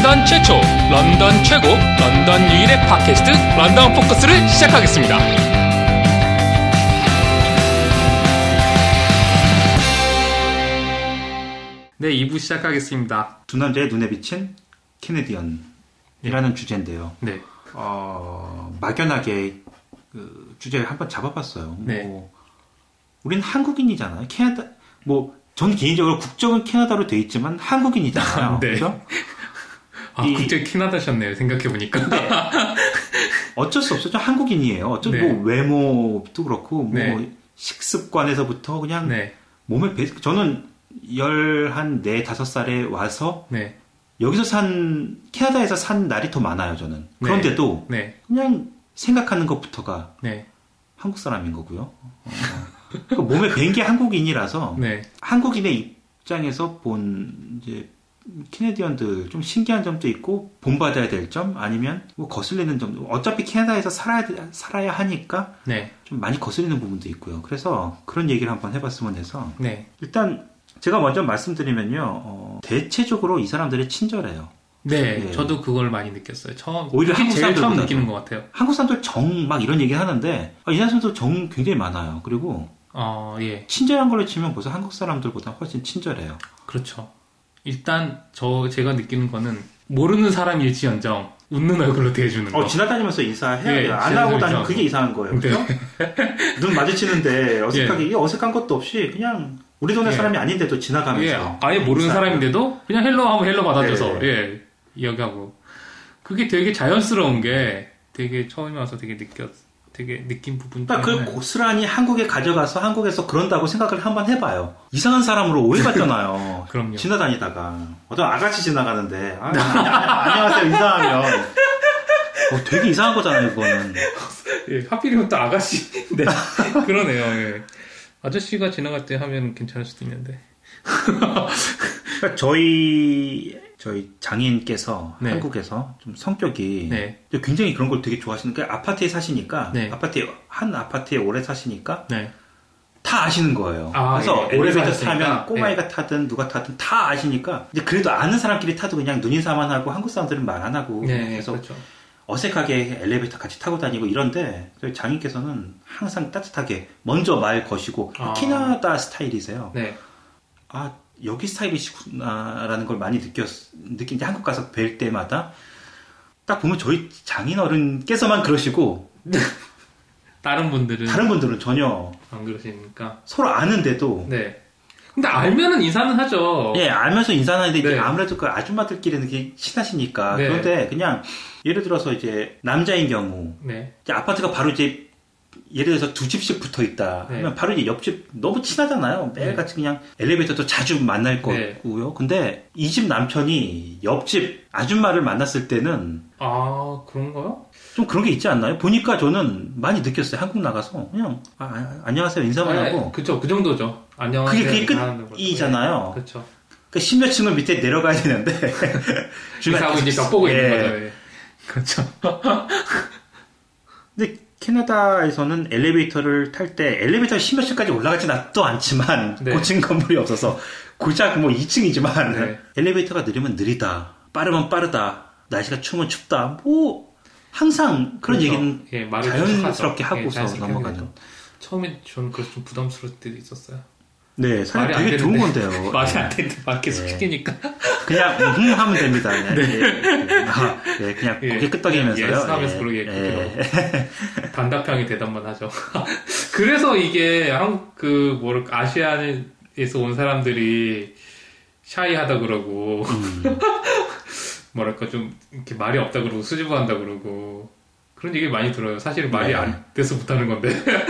런던 최초, 런던 최고, 런던 유일의 팟캐스트 런던 포커스를 시작하겠습니다. 네, 2부 시작하겠습니다. 두 남자의 눈에 비친 캐네디언이라는 주제인데요. 네. 막연하게 그 주제를 한번 잡아봤어요. 네. 우린 한국인이잖아요. 캐나다, 저는 개인적으로 국적은 캐나다로 돼 있지만 한국인이잖아요. 네. 그죠? 국적 캐나다셨네요. 생각해보니까. 어쩔 수 없죠. 한국인이에요. 네. 외모도 그렇고, 네. 식습관에서부터 그냥 네. 몸에 저는 14~5살에 와서 네. 캐나다에서 산 날이 더 많아요, 저는. 그런데도 네. 그냥 생각하는 것부터가 네. 한국 사람인 거고요. 몸에 밴 게 한국인이라서 네. 한국인의 입장에서 본 이제 캐네디언들 좀 신기한 점도 있고 본받아야 될 점 아니면 거슬리는 점. 어차피 캐나다에서 살아야 하니까 네. 좀 많이 거슬리는 부분도 있고요. 그래서 그런 얘기를 한번 해봤으면 해서 네. 일단 제가 먼저 말씀드리면요. 대체적으로 이 사람들이 친절해요. 네, 예. 저도 그걸 많이 느꼈어요. 오히려 한국 제일 처음 사람들보다도. 느끼는 것 같아요. 한국 사람들 정 막 이런 얘기 하는데 이 사람들도 정 굉장히 많아요. 그리고 예. 친절한 걸로 치면 벌써 한국 사람들보다 훨씬 친절해요. 그렇죠. 일단 제가 느끼는 거는 모르는 사람일지언정 웃는 얼굴로 대해주는 거. 지나다니면서 인사해야 예, 돼요. 안 하고 다니면 지나다니면서. 그게 이상한 거예요. 그죠? 눈 마주치는데 어색하게 이게 어색한 것도 없이 그냥 우리 동네 예. 사람이 아닌데도 지나가면서 아예 모르는 인사하고. 사람인데도 그냥 헬로 하면 헬로 받아줘서 네. 이야기하고 그게 되게 자연스러운 게 되게 처음에 와서 되게 느낀 부분 그러니까 때문에 그 고스란히 한국에 가져가서 한국에서 그런다고 생각을 한번 해봐요. 이상한 사람으로 오해받잖아요. 그럼요. 지나다니다가 어떤 아가씨 지나가는데 안녕하세요 인사하면 되게 이상한 거잖아요. 그거는. 예, 하필이면 또 아가씨 네 그러네요. 예. 아저씨가 지나갈 때 하면 괜찮을 수도 있는데 그러니까 저희 장인께서 네. 한국에서 좀 성격이 네. 굉장히 그런 걸 되게 좋아하시는 게 아파트에 사시니까 네. 한 아파트에 오래 사시니까 네. 다 아시는 거예요. 아, 그래서 예. 엘리베이터 사셨으니까. 타면 꼬마이가 타든 누가 타든 다 아시니까 이제 그래도 아는 사람끼리 타도 그냥 눈인사만 하고 한국 사람들은 말 안 하고 네, 그래서 그렇죠. 어색하게 엘리베이터 같이 타고 다니고 이런데 저희 장인께서는 항상 따뜻하게 먼저 말 거시고 캐나다 스타일이세요. 네. 여기 스타일이시구나라는 걸 많이 느낀 게 한국 가서 뵐 때마다 딱 보면 저희 장인 어른께서만 그러시고 다른 분들은 전혀 안 그러시니까. 서로 아는데도 네. 근데 알면은 인사는 하죠. 예, 알면서 인사하는데 이제 네. 아무래도 그 아줌마들끼리는 그게 친하시니까 네. 그런데 그냥 예를 들어서 이제 남자인 경우 네. 이제 아파트가 바로 이제 예를 들어서 두 집씩 붙어 있다 네. 하면 바로 이제 옆집 너무 친하잖아요. 매일같이 그냥 엘리베이터도 자주 만날 네. 거고요. 근데 이 집 남편이 옆집 아줌마를 만났을 때는 그런가요? 좀 그런 게 있지 않나요? 보니까 저는 많이 느꼈어요. 한국 나가서 그냥 안녕하세요 인사만 하고 그쵸, 그 정도죠. 안녕하세요. 그게 인사하는 거죠. 끝이잖아요. 네. 그렇죠. 그 10몇 층을 밑에 내려가야 되는데 인사하고 이제 벽 보고 있는 예. 거죠. 예. 그렇죠. 근데 캐나다에서는 엘리베이터를 탈 때 엘리베이터 10몇 층까지 올라가지도 않지만 네. 고층 건물이 없어서 고작 2층이지만 네. 엘리베이터가 느리면 느리다, 빠르면 빠르다, 날씨가 추우면 춥다, 항상 그런 그렇죠. 얘기는 예, 말을 자연스럽게 하죠. 하고서 자연스럽게 넘어가는. 하죠. 처음에 저는 그래서 좀 부담스러울 때도 있었어요. 네, 사실 말이 안 되게 좋은 되는데. 건데요. 말이 안 되는데 말 계속 네. 시키니까. 그냥 하면 됩니다. 그냥 고개 끄덕이면서요. 예스 하면서 그러게 단답형의 대답만 하죠. 그래서 이게 아시아에서 온 사람들이 샤이하다 그러고 좀 이렇게 말이 없다 그러고 수줍어한다 그러고 그런 얘기 많이 들어요. 사실 말이 네. 안 돼서 못하는 건데.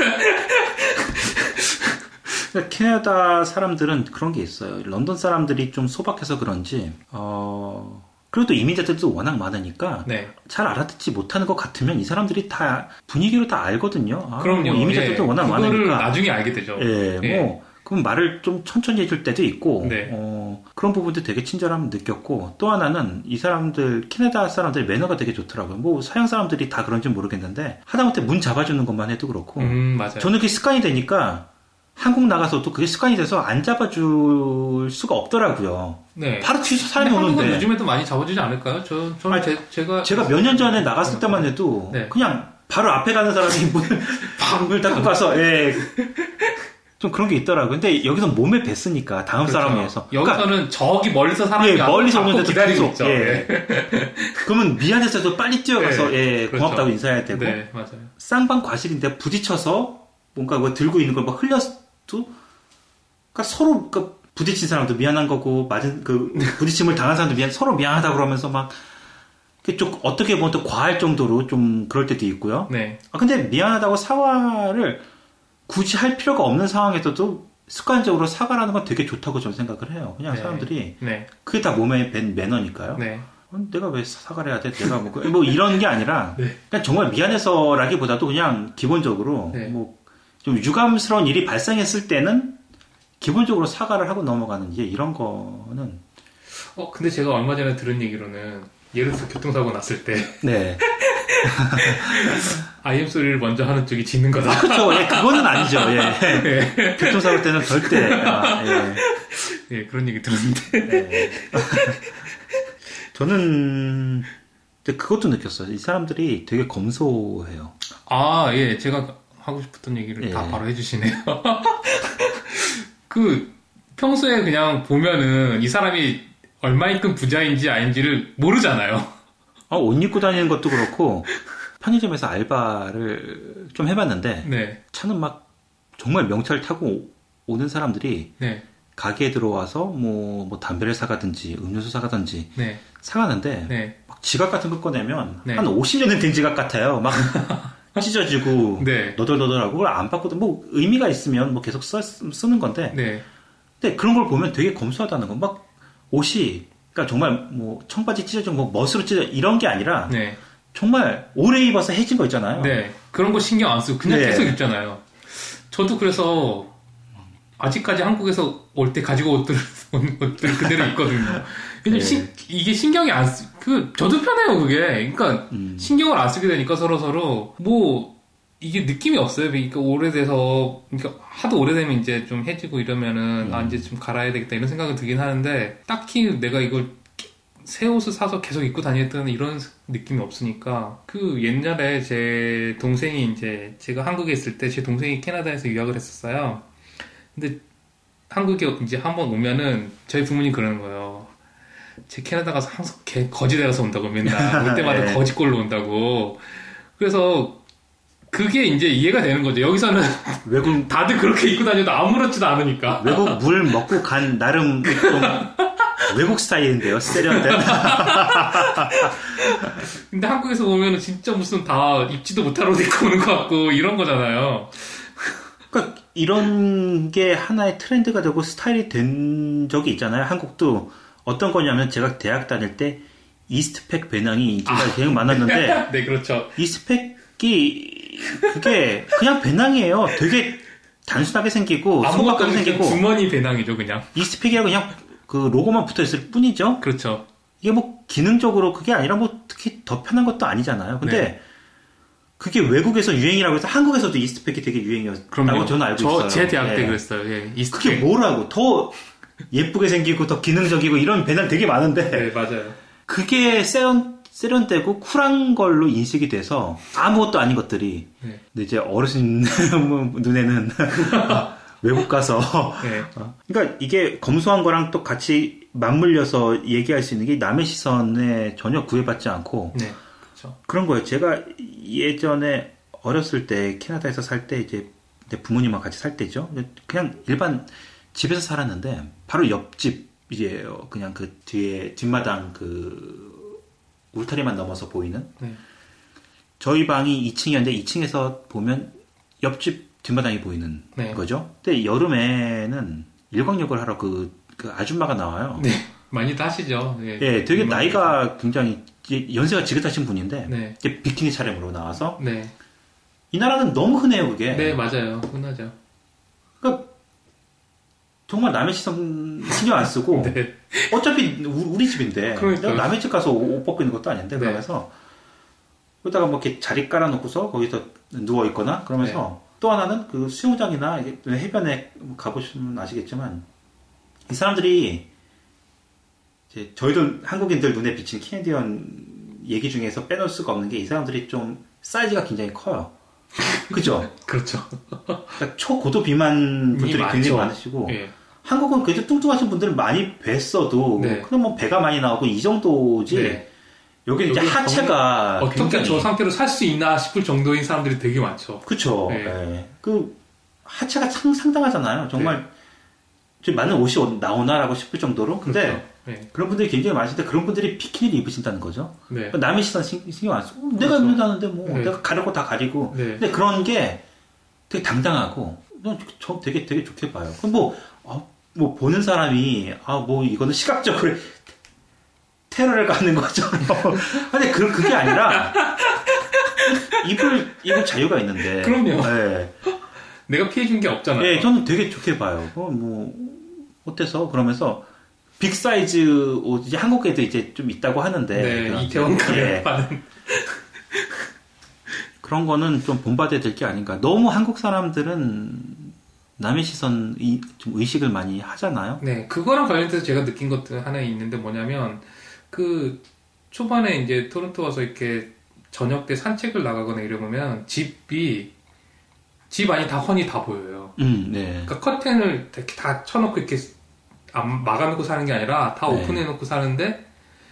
캐나다 사람들은 그런 게 있어요. 런던 사람들이 좀 소박해서 그런지, 그래도 이민자들도 워낙 많으니까, 네. 잘 알아듣지 못하는 것 같으면 이 사람들이 다 분위기로 다 알거든요. 그럼요. 이민자들도 워낙 그거를 많으니까. 나중에 알게 되죠. 그럼 말을 좀 천천히 해줄 때도 있고, 네. 그런 부분도 되게 친절함 느꼈고, 또 하나는 이 사람들, 캐나다 사람들 매너가 되게 좋더라고요. 서양 사람들이 다 그런지 모르겠는데, 하다못해 문 잡아주는 것만 해도 그렇고, 맞아요. 저는 그게 습관이 되니까, 한국 나가서도 그게 습관이 돼서 안 잡아줄 수가 없더라고요. 네. 바로 뒤에서 사람이 한국은 오는데. 요즘에도 많이 잡아주지 않을까요? 저는 아니, 제가 몇 년 전에 나갔을 때만 해도 네. 그냥 바로 앞에 가는 사람이 문을 닫고 가서 예. 좀 그런 게 있더라고요. 근데 여기서 몸에 뱄으니까 다음 그렇죠. 사람을 위해서. 여기서는 그러니까, 저기 멀리서 사람이 예, 멀리서 앞으로 오는데도 기다리고 계속, 있죠. 예. 그러면 미안해서도 빨리 뛰어가서 네, 예, 그렇죠. 고맙다고 인사해야 되고. 네, 맞아요. 쌍방 과실인데 부딪혀서 뭔가 뭐 들고 있는 걸 막 흘렸도 그러니까 서로 그 부딪힌 사람도 미안한 거고 맞은 그 부딪힘을 당한 사람도 서로 미안하다 그러면서 막 좀 어떻게 보면 또 과할 정도로 좀 그럴 때도 있고요. 네. 근데 미안하다고 사과를 굳이 할 필요가 없는 상황에서도 습관적으로 사과라는 건 되게 좋다고 저는 생각을 해요. 그냥 네. 사람들이 네. 그게 다 몸에 밴 매너니까요. 네. 내가 왜 사과를 해야 돼? 내가 뭐 이런 게 아니라 네. 그냥 정말 미안해서라기보다도 그냥 기본적으로 네. 뭐 좀 유감스러운 일이 발생했을 때는 기본적으로 사과를 하고 넘어가는 게 이런 거는 근데 제가 얼마 전에 들은 얘기로는 예를 들어서 교통사고 났을 때 네. IM 소리를 먼저 하는 쪽이 짖는 거다. 그렇죠. 예, 그거는 아니죠. 예. 네. 교통사고 때는 절대 예. 예, 그런 얘기 들었는데. 네. 저는 그것도 느꼈어요. 이 사람들이 되게 검소해요. 아, 예, 제가 하고 싶었던 얘기를 다 바로 해주시네요. 평소에 그냥 보면은 이 사람이 얼마인큼 부자인지 아닌지를 모르잖아요. 옷 입고 다니는 것도 그렇고, 편의점에서 알바를 좀 해봤는데, 네. 차는 막 정말 명차를 타고 오는 사람들이, 네. 가게에 들어와서 뭐 담배를 사가든지, 음료수 사가든지, 네. 사가는데, 네. 막 지갑 같은 거 꺼내면, 네. 한 50년은 된 지갑 같아요. 막, 찢어지고, 네. 너덜너덜하고, 그걸 안 바꿔도 뭐 의미가 있으면 뭐 계속 쓰는 건데, 네. 근데 그런 걸 보면 되게 검소하다는 거. 막 옷이 그러니까 정말 뭐 청바지 찢어지고 뭐 멋으로 찢어 이런 게 아니라 네. 정말 오래 입어서 해진 거 있잖아요. 네. 그런 거 신경 안 쓰고 그냥 네. 계속 입잖아요. 저도 그래서 아직까지 한국에서 올 때 가지고 옷들 그대로 입거든요. 왜냐면 네. 이게 신경이 안 저도 편해요, 그게. 그러니까 신경을 안 쓰게 되니까 서로 뭐 이게 느낌이 없어요. 그러니까 오래돼서, 그러니까 하도 오래되면 이제 좀 해지고 이러면은, 이제 좀 갈아야 되겠다 이런 생각은 들긴 하는데, 딱히 내가 이걸 새 옷을 사서 계속 입고 다녔던 이런 느낌이 없으니까, 옛날에 제 동생이 이제, 제가 한국에 있을 때 제 동생이 캐나다에서 유학을 했었어요. 근데 한국에 이제 한번 오면은 저희 부모님 그러는 거예요. 제 캐나다 가서 항상 거지대라서 온다고 맨날. 올 때마다 네. 거지꼴로 온다고. 그래서, 그게 이제 이해가 되는 거죠. 여기서는 외국 다들 그렇게 입고 다녀도 아무렇지도 않으니까. 외국 물 먹고 간 나름 좀 외국 스타일인데요. 세련된. 근데 한국에서 보면은 진짜 무슨 다 입지도 못할 옷 입고 오는 것 같고 이런 거잖아요. 그러니까 이런 게 하나의 트렌드가 되고 스타일이 된 적이 있잖아요. 한국도 어떤 거냐면 제가 대학 다닐 때 이스트팩 배낭이 인기가 되게 많았는데 네, 그렇죠. 이스트팩이 그게 그냥 배낭이에요. 되게 단순하게 생기고 아무것도 손바닥이 생기고 주머니 배낭이죠, 그냥. 이스트팩이라고 그냥 그 로고만 붙어 있을 뿐이죠. 그렇죠. 이게 뭐 기능적으로 그게 아니라 뭐 특히 더 편한 것도 아니잖아요. 근데 네. 그게 외국에서 유행이라고 해서 한국에서도 이스트팩이 되게 유행이었다고 저는 알고 있어요. 제 대학 때 예. 그랬어요. 예. 그게 이스트팩. 뭐라고 더 예쁘게 생기고 더 기능적이고 이런 배낭 되게 많은데 네, 맞아요. 그게 세련되고 쿨한 걸로 인식이 돼서 아무것도 아닌 것들이 네. 근데 이제 어르신 눈에는 외국 가서 네. 그러니까 이게 검소한 거랑 또 같이 맞물려서 얘기할 수 있는 게 남의 시선에 전혀 구애받지 않고 네. 그렇죠. 그런 거예요. 제가 예전에 어렸을 때 캐나다에서 살 때 이제 내 부모님하고 같이 살 때죠. 그냥 일반 집에서 살았는데 바로 옆집이에요. 그냥 그 뒤에 뒷마당 그 울타리만 넘어서 보이는. 네. 저희 방이 2층이었는데 2층에서 보면 옆집 뒷마당이 보이는 네. 거죠. 근데 여름에는 일광욕을 하러 그 아줌마가 나와요. 네. 많이도 하시죠. 예, 예, 되게 나이가 굉장히 연세가 지긋하신 분인데 네. 이제 비키니 차림으로 나와서 네. 이 나라는 너무 흔해요 그게. 네, 맞아요. 흔하죠. 그러니까 정말 남의 시선 신경 안 쓰고 네. 어차피 우리 집인데 그러니까요. 남의 집 가서 옷 벗고 있는 것도 아닌데 네. 그러면서 그러다가 뭐 이렇게 자리 깔아놓고서 거기서 누워 있거나 그러면서 또 하나는 그 수영장이나 해변에 가보시면 아시겠지만 이 사람들이 이제 저희들 한국인들 눈에 비친 캐네디언 얘기 중에서 빼놓을 수가 없는 게 이 사람들이 좀 사이즈가 굉장히 커요. 그죠? 그렇죠. 그러니까 초고도 비만 분들이 굉장히 많으시고 예. 한국은 그래도 뚱뚱하신 분들을 많이 뵀어도 네. 그냥 뭐 배가 많이 나오고 이 정도지. 네. 여기는 이제 하체가 어떻게 굉장히 저 상태로 살 수 있나 싶을 정도인 사람들이 되게 많죠. 그쵸. 네. 네. 그 하체가 상당하잖아요. 정말 좀 맞는 옷이 나오나라고 싶을 정도로. 근데 그렇죠. 네. 그런 분들이 굉장히 많으신데 그런 분들이 비키니를 입으신다는 거죠. 네. 남의 시선 신경 안 쓰고 그렇죠. 내가 입는다는데 뭐 네. 내가 가려고 다 가리고. 네. 근데 그런 게 되게 당당하고 저 되게 좋게 봐요. 그럼 뭐 보는 사람이 뭐 이거는 시각적으로 테러를 가는 거죠. 근데 그게 아니라 입을 자유가 있는데. 그럼요. 네. 내가 피해준 게 없잖아요. 네, 저는 되게 좋게 봐요. 뭐 어때서 그러면서 빅 사이즈 옷 이제 한국에도 이제 좀 있다고 하는데. 네, 이태원 가면 파는. 그런 거는 좀 본받아야 될 게 아닌가. 너무 한국 사람들은 남의 시선 좀 의식을 많이 하잖아요. 네, 그거랑 관련돼서 제가 느낀 것도 하나 있는데 뭐냐면 그 초반에 이제 토론토 와서 이렇게 저녁 때 산책을 나가거나 이러면 집 안이 다 훤히 다 보여요. 네. 그러니까 커튼을 이렇게 다 쳐놓고 이렇게 막아놓고 사는 게 아니라 다 네. 오픈해놓고 사는데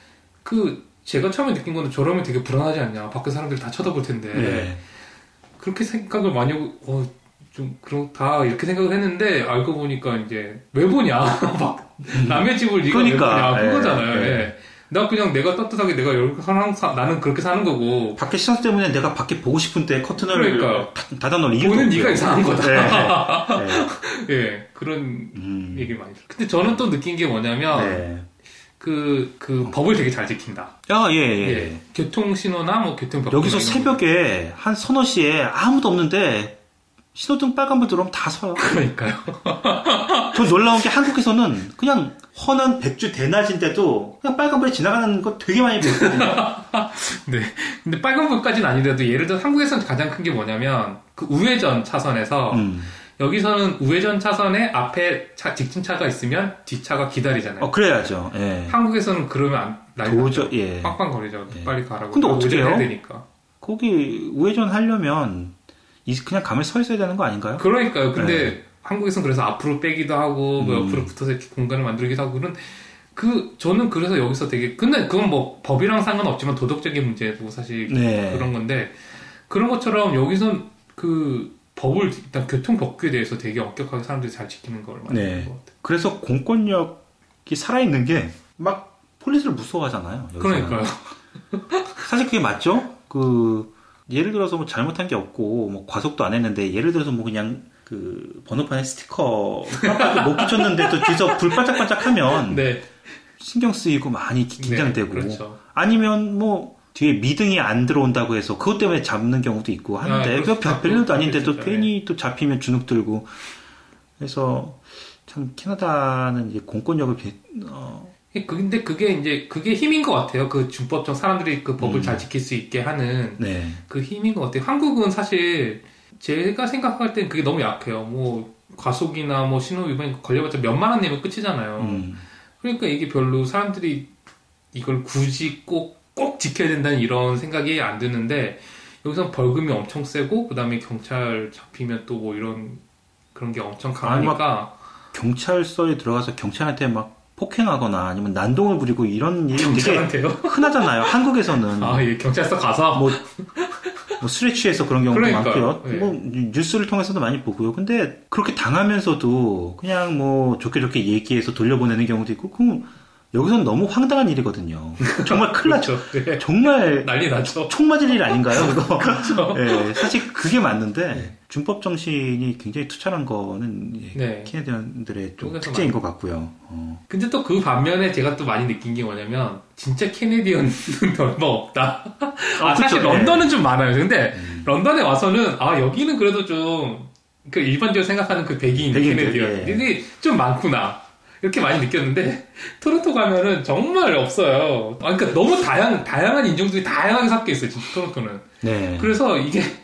제가 처음에 느낀 거는 저러면 되게 불안하지 않냐. 밖에 사람들이 다 쳐다볼 텐데. 네. 그렇게 생각을 많이 하고 좀 그렇다 이렇게 생각을 했는데 알고 보니까 이제 왜 보냐. 막 남의 집을 네가 왜 보냐. 그거잖아요. 예. 나 그냥 내가 떳떳하게 내가 이렇게 나는 그렇게 사는 거고. 밖에 시선 때문에 내가 밖에 보고 싶은데 커튼을 그러니까. 닫아놓을 이유도 보는 없고요. 네가 이상한 거다. 네. 예, 그런 얘기를 많이 들어요. 근데 저는 또 느낀 게 뭐냐면 그 법을 되게 잘 지킨다. 예. 교통신호나 뭐 교통법. 여기서 새벽에 한 서너 시에 아무도 없는데 신호등 빨간불 들어오면 다 서요. 그러니까요. 저 놀라운 게 한국에서는 그냥 헌한 백주 대낮인데도 그냥 빨간불이 지나가는 거 되게 많이 보거든요. 네. 근데 빨간불까지는 아니더라도 예를 들어 한국에서는 가장 큰 게 뭐냐면 그 우회전 차선에서 여기서는 우회전 차선에 앞에 직진차가 있으면 뒷차가 기다리잖아요. 그래야죠. 예. 한국에서는 그러면 예. 빵빵거리죠. 빨리 가라고. 근데 어떻게 해요? 되니까. 거기 우회전 하려면 그냥 가만히 서 있어야 되는 거 아닌가요? 그러니까요. 근데 한국에서는 그래서 앞으로 빼기도 하고 뭐 옆으로 붙어서 이렇게 공간을 만들기도 하고 저는 그래서 여기서 근데 그건 뭐 법이랑 상관없지만 도덕적인 문제도 사실 그런 건데 그런 것처럼 여기선 법을 일단 교통법규에 대해서 되게 엄격하게 사람들이 잘 지키는 걸 많이 보는 것 같아요. 그래서 공권력이 살아있는 게 막 폴리스를 무서워하잖아요. 여기서는. 그러니까요. 사실 그게 맞죠? 예를 들어서 뭐 잘못한 게 없고 뭐 과속도 안 했는데 예를 들어서 뭐 그냥 번호판에 스티커 못 붙였는데 또 뒤에서 불 반짝반짝하면 신경 쓰이고 많이 긴장되고 그렇죠. 아니면 뭐 뒤에 미등이 안 들어온다고 해서 그것 때문에 잡는 경우도 있고 하는데 별일도 아닌데도 괜히 또 잡히면 주눅 들고 그래서 참 캐나다는 이제 공권력을 근데 그게 힘인 것 같아요. 그 준법적 사람들이 그 법을 잘 지킬 수 있게 하는 그 힘인 것 같아요. 한국은 사실 제가 생각할 땐 그게 너무 약해요. 뭐 과속이나 뭐 신호 위반 걸려봤자 몇만 원 내면 끝이잖아요. 그러니까 이게 별로 사람들이 이걸 굳이 꼭 지켜야 된다는 이런 생각이 안 드는데 여기서 벌금이 엄청 세고 그다음에 경찰 잡히면 또 뭐 그런 게 엄청 강하니까 경찰서에 들어가서 경찰한테 막 폭행하거나 아니면 난동을 부리고 이런 일이 경찰한테요? 되게 흔하잖아요. 한국에서는 경찰서 가서 뭐 술에 취해서 그런 경우도 많고요. 네. 뭐 뉴스를 통해서도 많이 보고요. 근데 그렇게 당하면서도 그냥 뭐 좋게 얘기해서 돌려보내는 경우도 있고 그럼 여기서는 너무 황당한 일이거든요. 정말 큰일 나죠. 정말 난리 나죠. 총 맞을 일 아닌가요? 그거? 그렇죠. 사실 그게 맞는데 준법 정신이 굉장히 투철한 거는 캐네디언들의 좀 특징인 것 같고요. 근데 또 그 반면에 제가 또 많이 느낀 게 뭐냐면 진짜 캐네디언은 얼마 없다. 사실 런던은 좀 많아요. 근데 런던에 와서는 여기는 그래도 좀 그 일반적으로 생각하는 그 백인 캐네디언들이 좀 많구나. 이렇게 많이 느꼈는데 토론토 가면은 정말 없어요. 그러니까 너무 다양한 인종들이 다양하게 섞여 있어요. 진짜 토론토는. 그래서 이게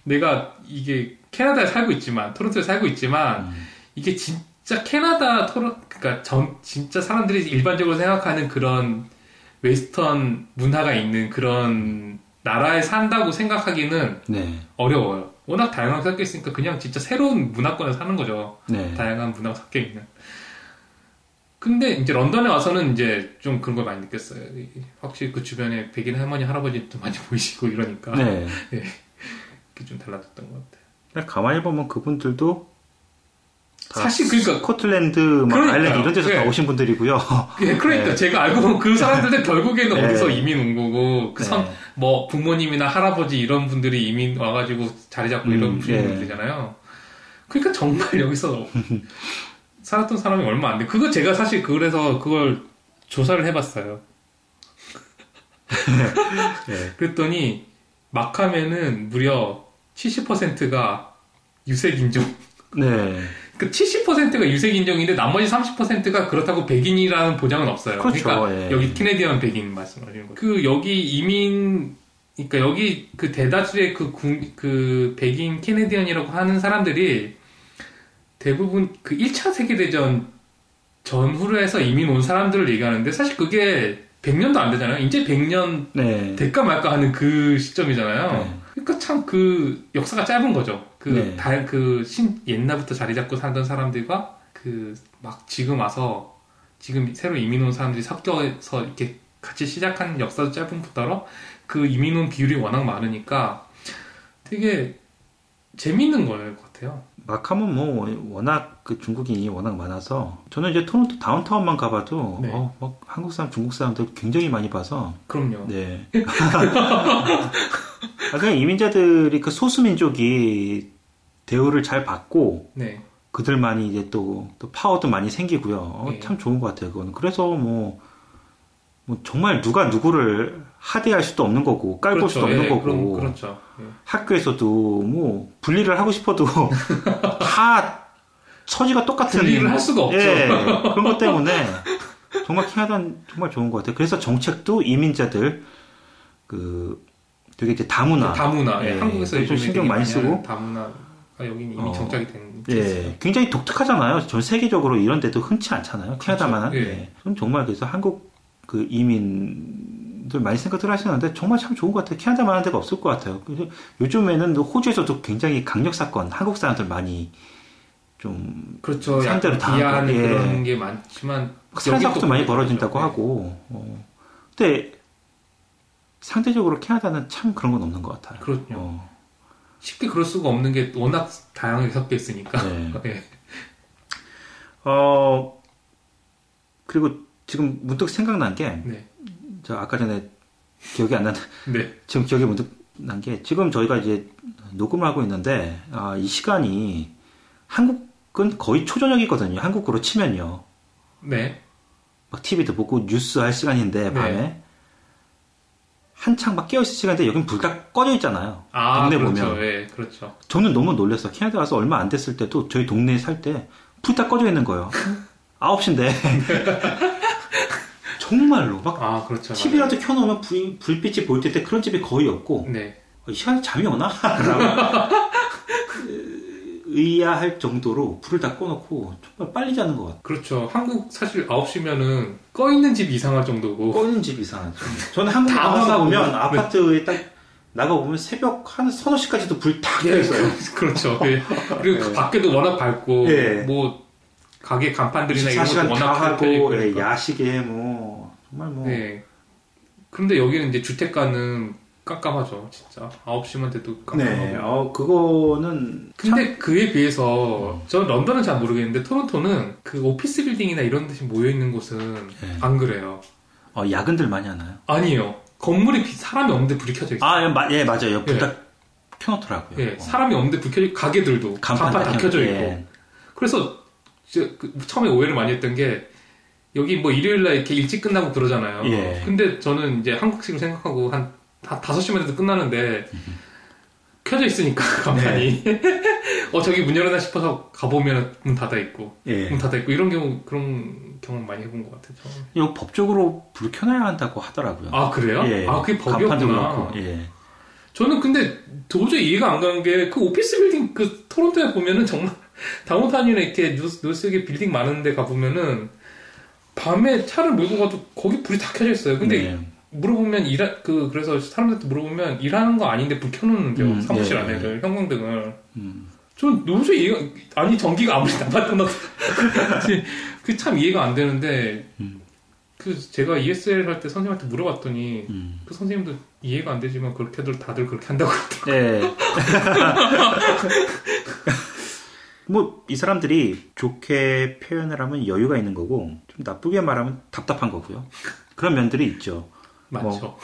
내가 이게 캐나다에 살고 있지만, 토론토에 살고 있지만, 이게 진짜 그러니까 진짜 사람들이 일반적으로 생각하는 그런 웨스턴 문화가 있는 그런 나라에 산다고 생각하기는 네. 어려워요. 워낙 다양하게 섞여 있으니까 그냥 진짜 새로운 문화권에 사는 거죠. 네. 다양한 문화가 섞여 있는. 근데 이제 런던에 와서는 이제 좀 그런 걸 많이 느꼈어요. 확실히 그 주변에 백인 할머니, 할아버지도 많이 보이시고 이러니까. 네. 네. 그게 좀 달라졌던 것 같아요. 가만히 보면 그분들도 사실 그러니까 스코틀랜드, 막 아일랜드 이런 데서 다 오신 분들이고요. 예, 그러니까 제가 알고 보면 그 사람들은 결국에는 어디서 이민 온 거고 뭐 부모님이나 할아버지 이런 분들이 이민 와가지고 자리 잡고 이런 분들이잖아요. 그러니까 정말 여기서 살았던 사람이 얼마 안 돼. 그거 제가 사실 그래서 그걸 조사를 해봤어요. 그랬더니 막 하면은 무려 70%가 유색인종. 네. 그 70%가 유색인종인데 나머지 30%가 그렇다고 백인이라는 보장은 없어요. 그렇죠. 그러니까 여기 캐네디언 백인 말씀하시는 거예요. 그 여기 그러니까 여기 그 대다수의 그 백인 캐네디언이라고 하는 사람들이 대부분 그 1차 세계대전 전후로 해서 이민 온 사람들을 얘기하는데 사실 그게 100년도 안 되잖아요. 이제 100년 네. 될까 말까 하는 그 시점이잖아요. 네. 그러니까 참 그 역사가 짧은 거죠. 네. 옛날부터 자리 잡고 살던 사람들과 막 지금 와서 지금 새로 이민 온 사람들이 섞여서 이렇게 같이 시작한 역사도 짧은 뿐더러 그 이민 온 비율이 워낙 많으니까 되게 재밌는 것 같아요. 막 하면 뭐 워낙 그 중국인이 워낙 많아서 저는 이제 토론토 다운타운만 가봐도 네. 막 한국 사람, 중국 사람들 굉장히 많이 봐서 그럼요. 네. 그냥 이민자들이 그 소수민족이 대우를 잘 받고 네. 그들만이 이제 또 파워도 많이 생기고요. 네. 참 좋은 것 같아요. 그거는 그래서 뭐 정말 누가 누구를 하대할 수도 없는 거고 깔볼 그렇죠. 수도 없는 예, 거고 그렇죠. 예. 학교에서도 뭐 분리를 하고 싶어도 다 처지가 똑같은 분리를 할 수가 없죠. 예, 그런 것 때문에 정말 캐나다는 정말 좋은 것 같아요. 그래서 정책도 이민자들 되게 이제 다문화, 예. 한국에서 좀 신경 많이 쓰고 다문화가 여기는 이미 정착이 된 예, 굉장히 독특하잖아요. 전 세계적으로 이런 데도 흔치 않잖아요. 캐나다만한. 그렇죠. 예. 예. 전 정말 그래서 한국 그 이민들 많이 생각들 하시는데 정말 참 좋은 것 같아요. 캐나다만한 데가 없을 것 같아요. 그래서 요즘에는 호주에서도 굉장히 강력 사건, 한국 사람들 많이 좀 그렇죠. 상대로 비하하는 예. 그런 게 많지만 살인사고도 많이 벌어진다고 그렇죠. 하고. 근데 상대적으로 캐나다는 참 그런 건 없는 것 같아요. 그렇죠. 쉽게 그럴 수가 없는 게 워낙 다양하게 섞여 있으니까. 네. 네. 그리고 지금 문득 생각난 게, 네. 저 아까 전에 기억이 안 난다. 네. 지금 기억이 문득 난 게, 지금 저희가 이제 녹음을 하고 있는데, 이 시간이 한국은 거의 초저녁이거든요. 한국으로 치면요. 네. 막 TV도 보고 뉴스 할 시간인데, 밤에. 네. 한창 막 깨어있을 시간인데, 여긴 불 다 꺼져 있잖아요. 아, 동네 그렇죠. 보면. 네, 그렇죠. 저는 너무 놀랐어. 캐나다 와서 얼마 안 됐을 때도 저희 동네에 살 때 불 다 꺼져 있는 거예요. 9시인데. 정말로. 막 그렇죠. TV라도 켜놓으면 불빛이 보일 텐데 그런 집이 거의 없고. 네. 이 시간에 잠이 오나? 의아할 정도로 불을 다 꺼놓고 정말 빨리 자는 것 같아요. 그렇죠. 한국 사실 9시면은 꺼 있는 집 이상할 정도고. 꺼 있는 집 이상하죠. 저는 한국에 나가 보면 네. 아파트에 딱 나가 보면 새벽 한 서너 시까지도 불 다 켜 있어요. 그렇죠. 네. 그리고 밖에도 워낙 밝고 뭐 가게 간판들이나 이런 것도 워낙 펴져 있고 그러니까. 야식에 뭐 정말 뭐. 네. 그런데 여기는 이제 주택가는 깜깜하죠, 진짜. 9시만 돼도 깜깜하고. 네, 그거는. 근데 그에 비해서, 전 런던은 잘 모르겠는데, 토론토는 그 오피스 빌딩이나 이런 데서 모여있는 곳은 안 그래요. 야근들 많이 하나요? 아니에요. 건물이 사람이 없는데 불이 켜져 있어요. 예, 맞아요. 불 다 켜놓더라고요. 예, 사람이 없는데 불 켜져 있고, 가게들도 간판 다 켜져 있고. 그래서, 처음에 오해를 많이 했던 게, 여기 뭐 일요일날 이렇게 일찍 끝나고 그러잖아요. 예. 근데 저는 이제 한국식으로 생각하고 한 5시만 돼도 끝나는데 켜져 있으니까 간판이 저기 문 열어놔 싶어서 가보면 문 닫아 있고 문 닫아 있고 그런 경험 많이 해본 것 같아요. 저는. 이거 법적으로 불 켜놔야 한다고 하더라고요. 아 그래요? 예. 그게 법이었구나. 예. 저는 근데 도저히 이해가 안 가는 게 그 오피스 빌딩 그 토론토에 보면은 정말 다운타운이나 이렇게 뉴스에 빌딩 많은데 가보면은 밤에 차를 몰고 가도 거기 불이 다 켜져 있어요. 근데 네. 물어보면 그래서 사람들한테 물어보면 일하는 거 아닌데 불 켜놓는데요. 사무실 안에 그 형광등을. 전 도저히 아니 전기가 아무리 나빠도 그 참 이해가 안 되는데 그 제가 ESL 할 때 선생님한테 물어봤더니 그 선생님도 이해가 안 되지만 다들 그렇게 한다고 그러더라고요. 네. 뭐 이 사람들이 좋게 표현을 하면 여유가 있는 거고 좀 나쁘게 말하면 답답한 거고요. 그런 면들이 있죠. 맞죠.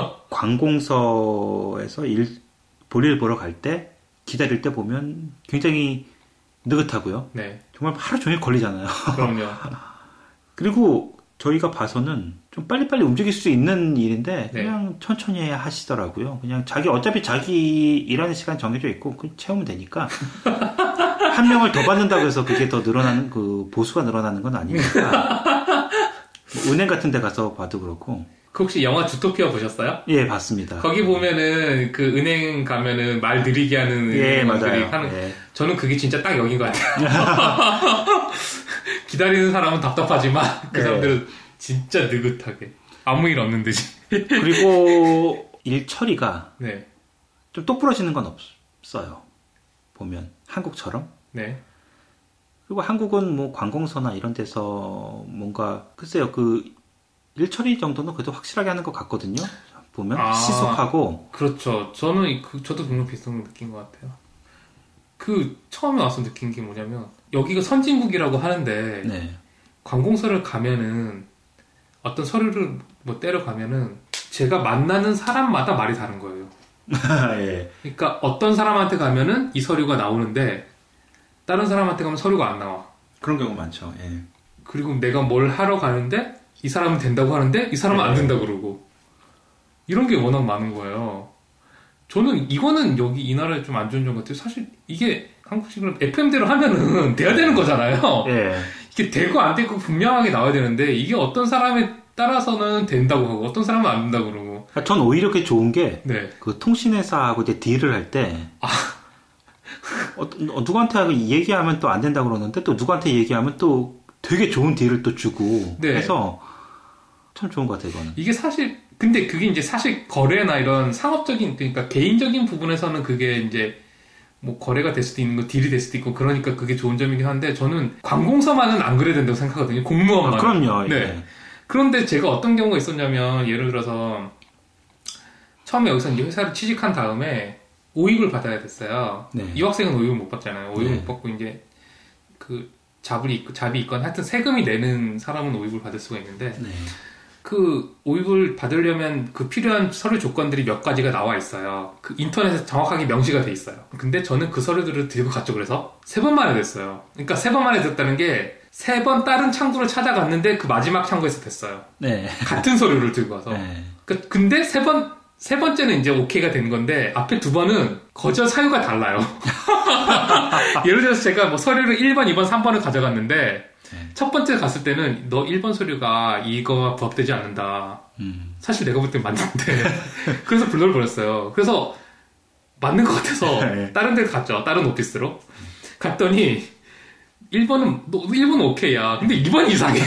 관공서에서 볼일 보러 갈 때 기다릴 때 보면 굉장히 느긋하고요. 네. 정말 하루 종일 걸리잖아요. 그럼요. 그리고 저희가 봐서는 좀 빨리빨리 움직일 수 있는 일인데 네. 그냥 천천히 하시더라고요. 그냥 어차피 자기 일하는 시간 정해져 있고 그냥 채우면 되니까 한 명을 더 받는다고 해서 그게 더 늘어나는 그 보수가 늘어나는 건 아니니까 은행 같은 데 가서 봐도 그렇고. 그 혹시 영화 주토피아 보셨어요? 예, 봤습니다. 거기 보면은 그 은행 가면은 말 느리게 하는 예, 은행들이 맞아요. 하는 예. 저는 그게 진짜 딱 여긴 것 같아요. 기다리는 사람은 답답하지만 그 예. 사람들은 진짜 느긋하게 아무 일 없는 듯이. 그리고 일 처리가 네. 좀 똑부러지는 건 없어요. 보면 한국처럼. 네. 그리고 한국은 뭐 관공서나 이런 데서 뭔가 글쎄요 그 일처리 정도는 그래도 확실하게 하는 것 같거든요. 보면 시속하고. 그렇죠. 저도 분명 비슷한 걸 느낀 것 같아요. 그 처음에 와서 느낀 게 뭐냐면 여기가 선진국이라고 하는데 네. 관공서를 가면은 어떤 서류를 뭐 떼러 가면은 제가 만나는 사람마다 말이 다른 거예요. 예. 그러니까 어떤 사람한테 가면은 이 서류가 나오는데 다른 사람한테 가면 서류가 안 나와. 그런 경우 많죠. 예. 그리고 내가 뭘 하러 가는데 이 사람은 된다고 하는데 이 사람은 안 된다고 그러고 이런 게 워낙 많은 거예요. 저는 이거는 여기 이 나라에 좀 안 좋은 점 같아요. 사실 이게 한국식으로 FM대로 하면은 돼야 되는 거잖아요. 예. 이게 되고 안 되고 분명하게 나와야 되는데 이게 어떤 사람에 따라서는 된다고 하고 어떤 사람은 안 된다고 그러고. 전 오히려 그게 좋은 게 네. 그 통신회사하고 이제 딜을 할 때 누구한테 얘기하면 또 안 된다고 그러는데 또 누구한테 얘기하면 또 되게 좋은 딜을 또 주고 네. 해서 참 좋은 것 같아요. 이거는. 이게 사실 근데 그게 이제 사실 거래나 이런 상업적인 그러니까 개인적인 부분에서는 그게 이제 뭐 거래가 될 수도 있는 거 딜이 될 수도 있고 그러니까 그게 좋은 점이긴 한데 저는 관공서만은 안 그래야 된다고 생각하거든요. 공무원만. 그럼요. 네. 예. 그런데 제가 어떤 경우가 있었냐면 예를 들어서 처음에 여기서 이제 회사를 취직한 다음에 오입을 받아야 됐어요. 네. 유학생은 오입을 못 받잖아요. 오입을 네. 못 받고 이제 그 잡이 있건 하여튼 세금이 내는 사람은 오입을 받을 수가 있는데 네. 그 오입을 받으려면 그 필요한 서류 조건들이 몇 가지가 나와 있어요. 그 인터넷에 정확하게 명시가 돼 있어요. 근데 저는 그 서류들을 들고 갔죠. 그래서 3번 만에 됐어요. 그러니까 3번 만에 됐다는 게 3번 다른 창구를 찾아갔는데 그 마지막 창구에서 됐어요. 네. 같은 서류를 들고 와서. 네. 근데 세 번째는 이제 오케이가 된 건데 앞에 2번은 거저 사유가 달라요. 예를 들어서 제가 뭐 서류를 1번, 2번, 3번을 가져갔는데 첫 번째 갔을 때는 너 1번 서류가 이거와 부합되지 않는다. 사실 내가 볼 땐 맞는데 그래서 불러를 버렸어요. 그래서 맞는 것 같아서 다른 데 갔죠. 다른 오피스로 갔더니 1번은 오케이야. 근데 2번 이상해.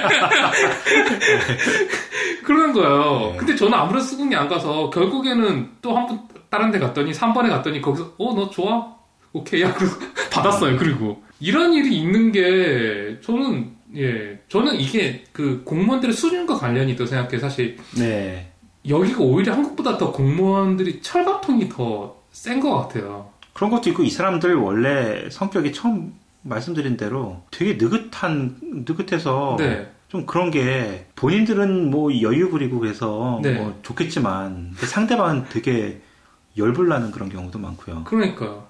그러는 거예요. 근데 저는 아무런 수긍이 안 가서 결국에는 또 한 번 다른 데 갔더니 3번에 갔더니 거기서 너 좋아? 오케이야. 그래서 받았어요. 그리고 이런 일이 있는 게 저는 이게 그 공무원들의 수준과 관련이 있다고 생각해요. 사실 네. 여기가 오히려 한국보다 더 공무원들이 철밥통이 더 센 것 같아요. 그런 것도 있고 이 사람들 원래 성격이 처음 말씀드린 대로 되게 느긋해서 네. 좀 그런 게 본인들은 뭐 여유 부리고 그래서 네. 뭐 좋겠지만 상대방은 되게 열불나는 그런 경우도 많고요. 그러니까요.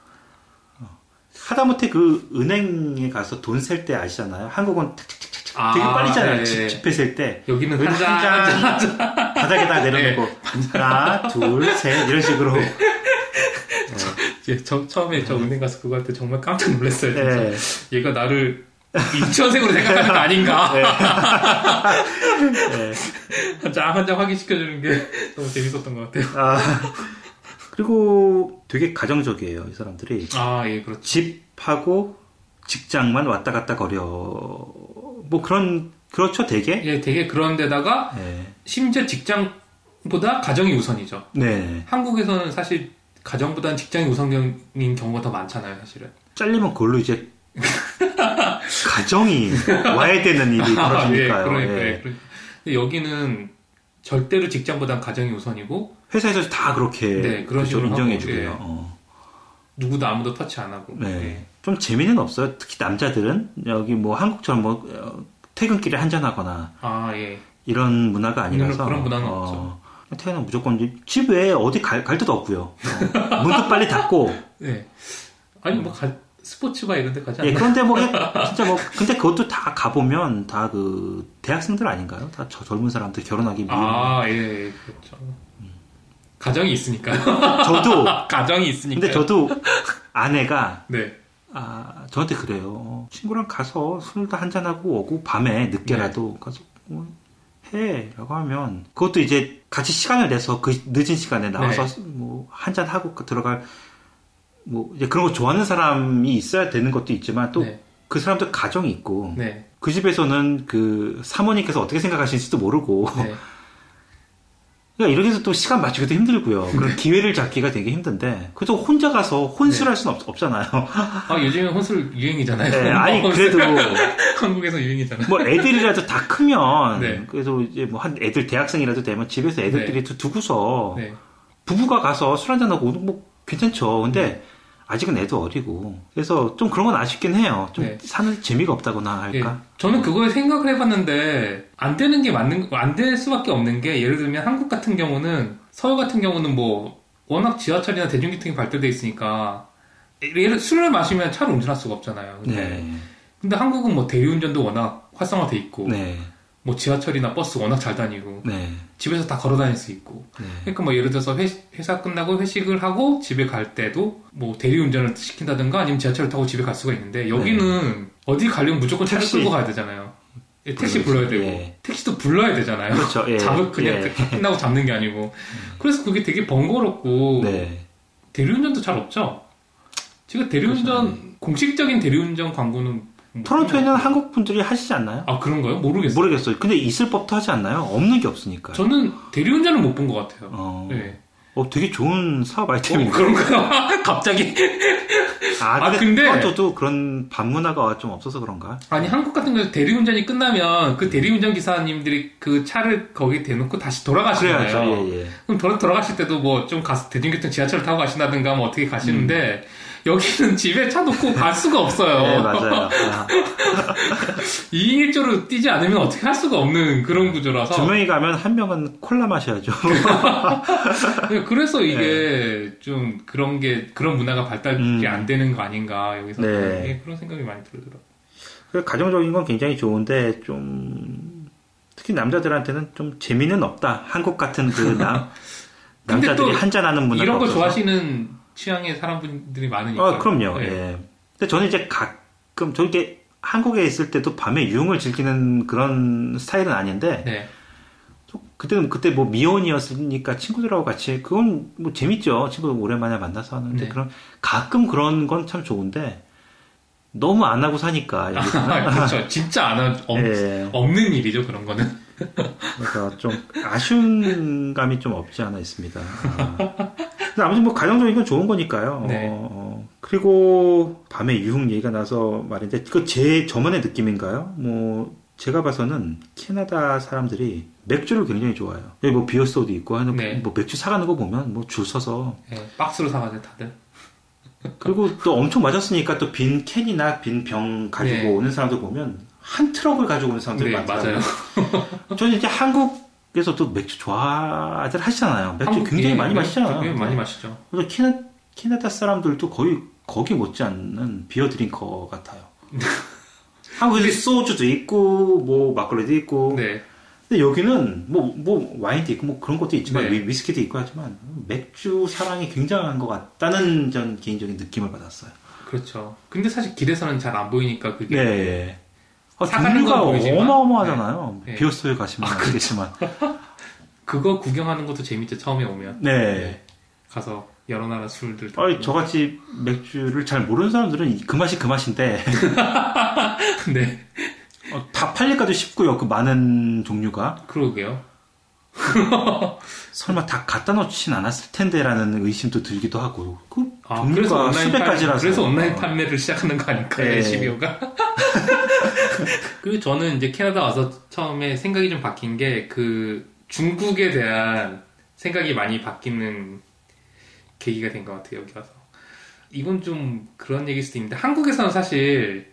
하다못해 그 은행에 가서 돈 셀 때 아시잖아요. 한국은 탁탁탁탁 되게 빨리잖아요. 네. 지폐 셀 때. 여기는 한 장 바닥에다 내려놓고 하나, 둘, 셋 이런 식으로. 처음에 저 은행 가서 그거 할 때 정말 깜짝 놀랐어요. 진짜. 네. 얘가 나를 유치원생으로 생각하는 거 아닌가. 네. 한 장 한 장 확인시켜주는 게 너무 재밌었던 것 같아요. 그리고 되게 가정적이에요, 이 사람들이. 아, 예, 그렇죠. 집하고 직장만 왔다 갔다 거려. 뭐 그렇죠, 되게? 예, 되게 그런 데다가, 네. 심지어 직장보다 가정이 우선이죠. 네. 한국에서는 사실 가정보다는 직장이 우선인 경우가 더 많잖아요, 사실은. 잘리면 그걸로 이제 가정이 와야 되는 일이 벌어지니까요. 예, 그러니까. 근데 여기는 절대로 직장보다는 가정이 우선이고 회사에서 다 그렇게 네, 그런 식으로 인정해주고요. 하고, 누구도 아무도 터치 안 하고. 네. 예. 좀 재미는 없어요. 특히 남자들은 여기 뭐 한국처럼 뭐 퇴근길에 한잔하거나 아, 예. 이런 문화가 아니라서 그런 문화는 없죠. 퇴근은 무조건 집에 어디 갈 데도 없고요. 문도 빨리 닫고. 네. 아니 뭐 스포츠바 이런 데 가지 않나요? 예, 그런데 뭐 진짜 뭐 근데 그것도 다 가보면 다 그 대학생들 아닌가요? 다 젊은 사람들 결혼하기 위해. 아, 예, 그렇죠. 가정이 있으니까요. 저도 가정이 있으니까. 근데 저도 아내가 네. 저한테 그래요. 친구랑 가서 술도 한잔하고 오고 밤에 늦게라도 가서 뭐 해라고 하면 그것도 이제 같이 시간을 내서 그 늦은 시간에 나와서 뭐 한잔하고 들어갈 뭐 이제 그런 거 좋아하는 사람이 있어야 되는 것도 있지만 또 그 사람도 가정이 있고 그 집에서는 그 사모님께서 어떻게 생각하실지도 모르고 그러니까 이렇게 해서 또 시간 맞추기도 힘들고요. 그런 기회를 잡기가 되게 힘든데 그래도 혼자 가서 혼술할 수는 없잖아요. 요즘에 혼술 유행이잖아요. 네, 아니 그래도 한국에서 유행이잖아요. 뭐 애들이라도 다 크면 그래도 이제 뭐 한 애들 대학생이라도 되면 집에서 애들끼리 두고서 부부가 가서 술 한잔하고 뭐 괜찮죠. 근데 아직은 애도 어리고 그래서 좀 그런 건 아쉽긴 해요. 좀 사는 재미가 없다거나 할까? 저는 그거에 생각을 해봤는데 안 되는 게 안 될 수밖에 없는 게 예를 들면 한국 같은 경우는 서울 같은 경우는 뭐 워낙 지하철이나 대중교통이 발달돼 있으니까 술을 마시면 차를 운전할 수가 없잖아요. 근데 한국은 뭐 대리운전도 워낙 활성화돼 있고 뭐 지하철이나 버스 워낙 잘 다니고 집에서 다 걸어 다닐 수 있고 그러니까 뭐 예를 들어서 회사 끝나고 회식을 하고 집에 갈 때도 뭐 대리운전을 시킨다든가 아니면 지하철을 타고 집에 갈 수가 있는데 여기는 어디 가려면 무조건 차를 끌고 가야 되잖아요. 택시 불러야 되고 택시도 불러야 되잖아요. 그렇죠. 그냥 끝나고 잡는 게 아니고 그래서 그게 되게 번거롭고 대리운전도 잘 없죠. 제가 대리운전 공식적인 대리운전 광고는 토론토에는 한국 분들이 하시지 않나요? 아, 그런가요? 모르겠어요. 근데 있을 법도 하지 않나요? 없는 게 없으니까. 저는 대리운전은 못 본 것 같아요. 네. 되게 좋은 사업 아이템인데. 그런가요? 갑자기. 근데 토론토도 그런 반문화가 좀 없어서 그런가? 아니, 한국 같은 경우 대리운전이 끝나면 그 대리운전 기사님들이 그 차를 거기 대놓고 다시 돌아가시잖아요. 그럼 돌아가실 때도 뭐 좀 가서 대중교통 지하철을 타고 가신다든가 뭐 어떻게 가시는데 여기는 집에 차 놓고 갈 수가 없어요. 네, 맞아요. 2인 1조로 뛰지 않으면 어떻게 할 수가 없는 그런 구조라서. 2명이 가면 한 명은 콜라 마셔야죠. 그래서 이게 좀 그런 문화가 발달이 안 되는 거 아닌가, 여기서. 그런 생각이 많이 들더라고요. 가정적인 건 굉장히 좋은데, 좀, 특히 남자들한테는 좀 재미는 없다. 한국 같은 남자들이 한잔하는 문화가 이런 거 없어서. 좋아하시는 취향의 사람분들이 많으니까. 그럼요. 근데 저는 이제 가끔 저게 한국에 있을 때도 밤에 유흥을 즐기는 그런 스타일은 아닌데 그때 뭐 미혼이었으니까 친구들하고 같이 그건 뭐 재밌죠. 친구 오랜만에 만나서 하는데 그런 가끔 그런 건 참 좋은데 너무 안 하고 사니까 그렇죠. 진짜 없는 일이죠. 그런 거는. 그래서 좀 아쉬운 감이 좀 없지 않아 있습니다. 근데 아무튼 뭐 가정적인 건 좋은 거니까요. 그리고 밤에 유흥 얘기가 나서 말인데 그거 저만의 느낌인가요? 뭐 제가 봐서는 캐나다 사람들이 맥주를 굉장히 좋아해요. 여기 뭐 비어스터도 있고 하는 뭐 맥주 사가는 거 보면 뭐 줄 서서 박스로 사가죠 다들. 그리고 또 엄청 맞았으니까 또 빈 캔이나 빈 병 가지고 오는 사람들 보면 한 트럭을 가지고 오는 사람들이 많더라고요. 저는 이제 한국에서도 맥주 좋아들 하시잖아요. 맥주 굉장히 많이 마시잖아요. 굉장히 많이 마시죠. 그래서 캐나다 사람들도 거의 거기 못지않는 비어 드링커 같아요. 한국에 소주도 있고 뭐 막걸리도 있고. 근데 여기는 뭐 와인도 있고 뭐 그런 것도 있지만 위스키도 있고 하지만 맥주 사랑이 굉장한 것 같다는 전 개인적인 느낌을 받았어요. 그렇죠. 근데 사실 길에서는 잘 안 보이니까 그게. 종류가 어마어마하잖아요. 비어스토에 가시면 알겠지만. 그거 구경하는 것도 재밌죠. 처음에 오면. 가서 여러 나라 술들도. 아니, 저같이 맥주를 잘 모르는 사람들은 그 맛이 그 맛인데. 네. 다 팔릴까도 싶고요. 그 많은 종류가. 그러게요. 설마 다 갖다 놓진 않았을 텐데라는 의심도 들기도 하고. 그 그래서 종류가 수백 가지라서. 그래서 온라인 판매를 시작하는 거 아닐까요? 네. LCBO가. 그리고 저는 이제 캐나다 와서 처음에 생각이 좀 바뀐 게 그 중국에 대한 생각이 많이 바뀌는 계기가 된 것 같아요. 여기 와서. 이건 좀 그런 얘기일 수도 있는데 한국에서는 사실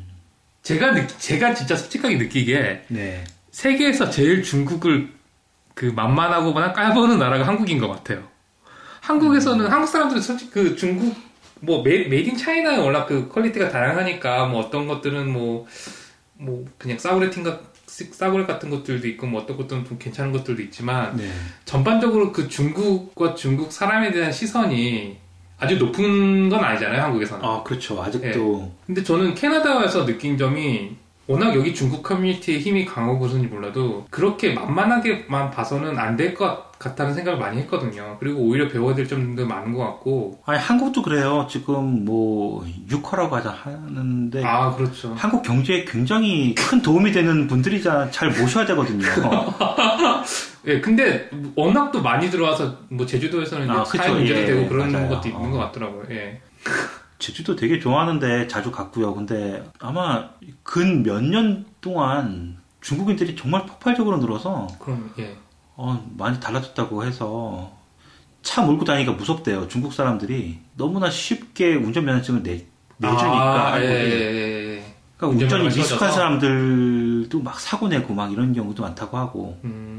제가 진짜 솔직하게 느끼기에 네. 세계에서 제일 중국을 그 만만하고만 까보는 나라가 한국인 것 같아요. 한국에서는 한국 사람들은 솔직히 그 중국 뭐 메이드 인 차이나는 워낙 그 퀄리티가 다양하니까 뭐 어떤 것들은 뭐 그냥 싸구려 같은 것들도 있고 뭐 어떤 것들은 좀 괜찮은 것들도 있지만 네. 전반적으로 그 중국과 중국 사람에 대한 시선이 아주 높은 건 아니잖아요, 한국에서는. 아, 그렇죠. 아직도. 네. 근데 저는 캐나다에서 느낀 점이 워낙 여기 중국 커뮤니티의 힘이 강하고 그런지 몰라도 그렇게 만만하게만 봐서는 안 될 것 같다는 생각을 많이 했거든요. 그리고 오히려 배워야 될 점도 많은 것 같고. 아니, 한국도 그래요. 지금 뭐, 유커라고 하는데. 아, 그렇죠. 한국 경제에 굉장히 큰 도움이 되는 분들이자 잘 모셔야 되거든요. 예, 근데 워낙 또 많이 들어와서 뭐 제주도에서는 차이 문제도 예, 되고 그런 맞아요. 것도 있는 것 같더라고요. 예. 제주도 되게 좋아하는데 자주 갔고요. 근데 아마 근 몇 년 동안 중국인들이 정말 폭발적으로 늘어서 그럼 예. 많이 달라졌다고 해서 차 몰고 다니기가 무섭대요. 중국 사람들이 너무나 쉽게 운전면허증을 내주니까. 예. 그러니까 운전이 미숙한 사람들도 막 사고 내고 막 이런 경우도 많다고 하고.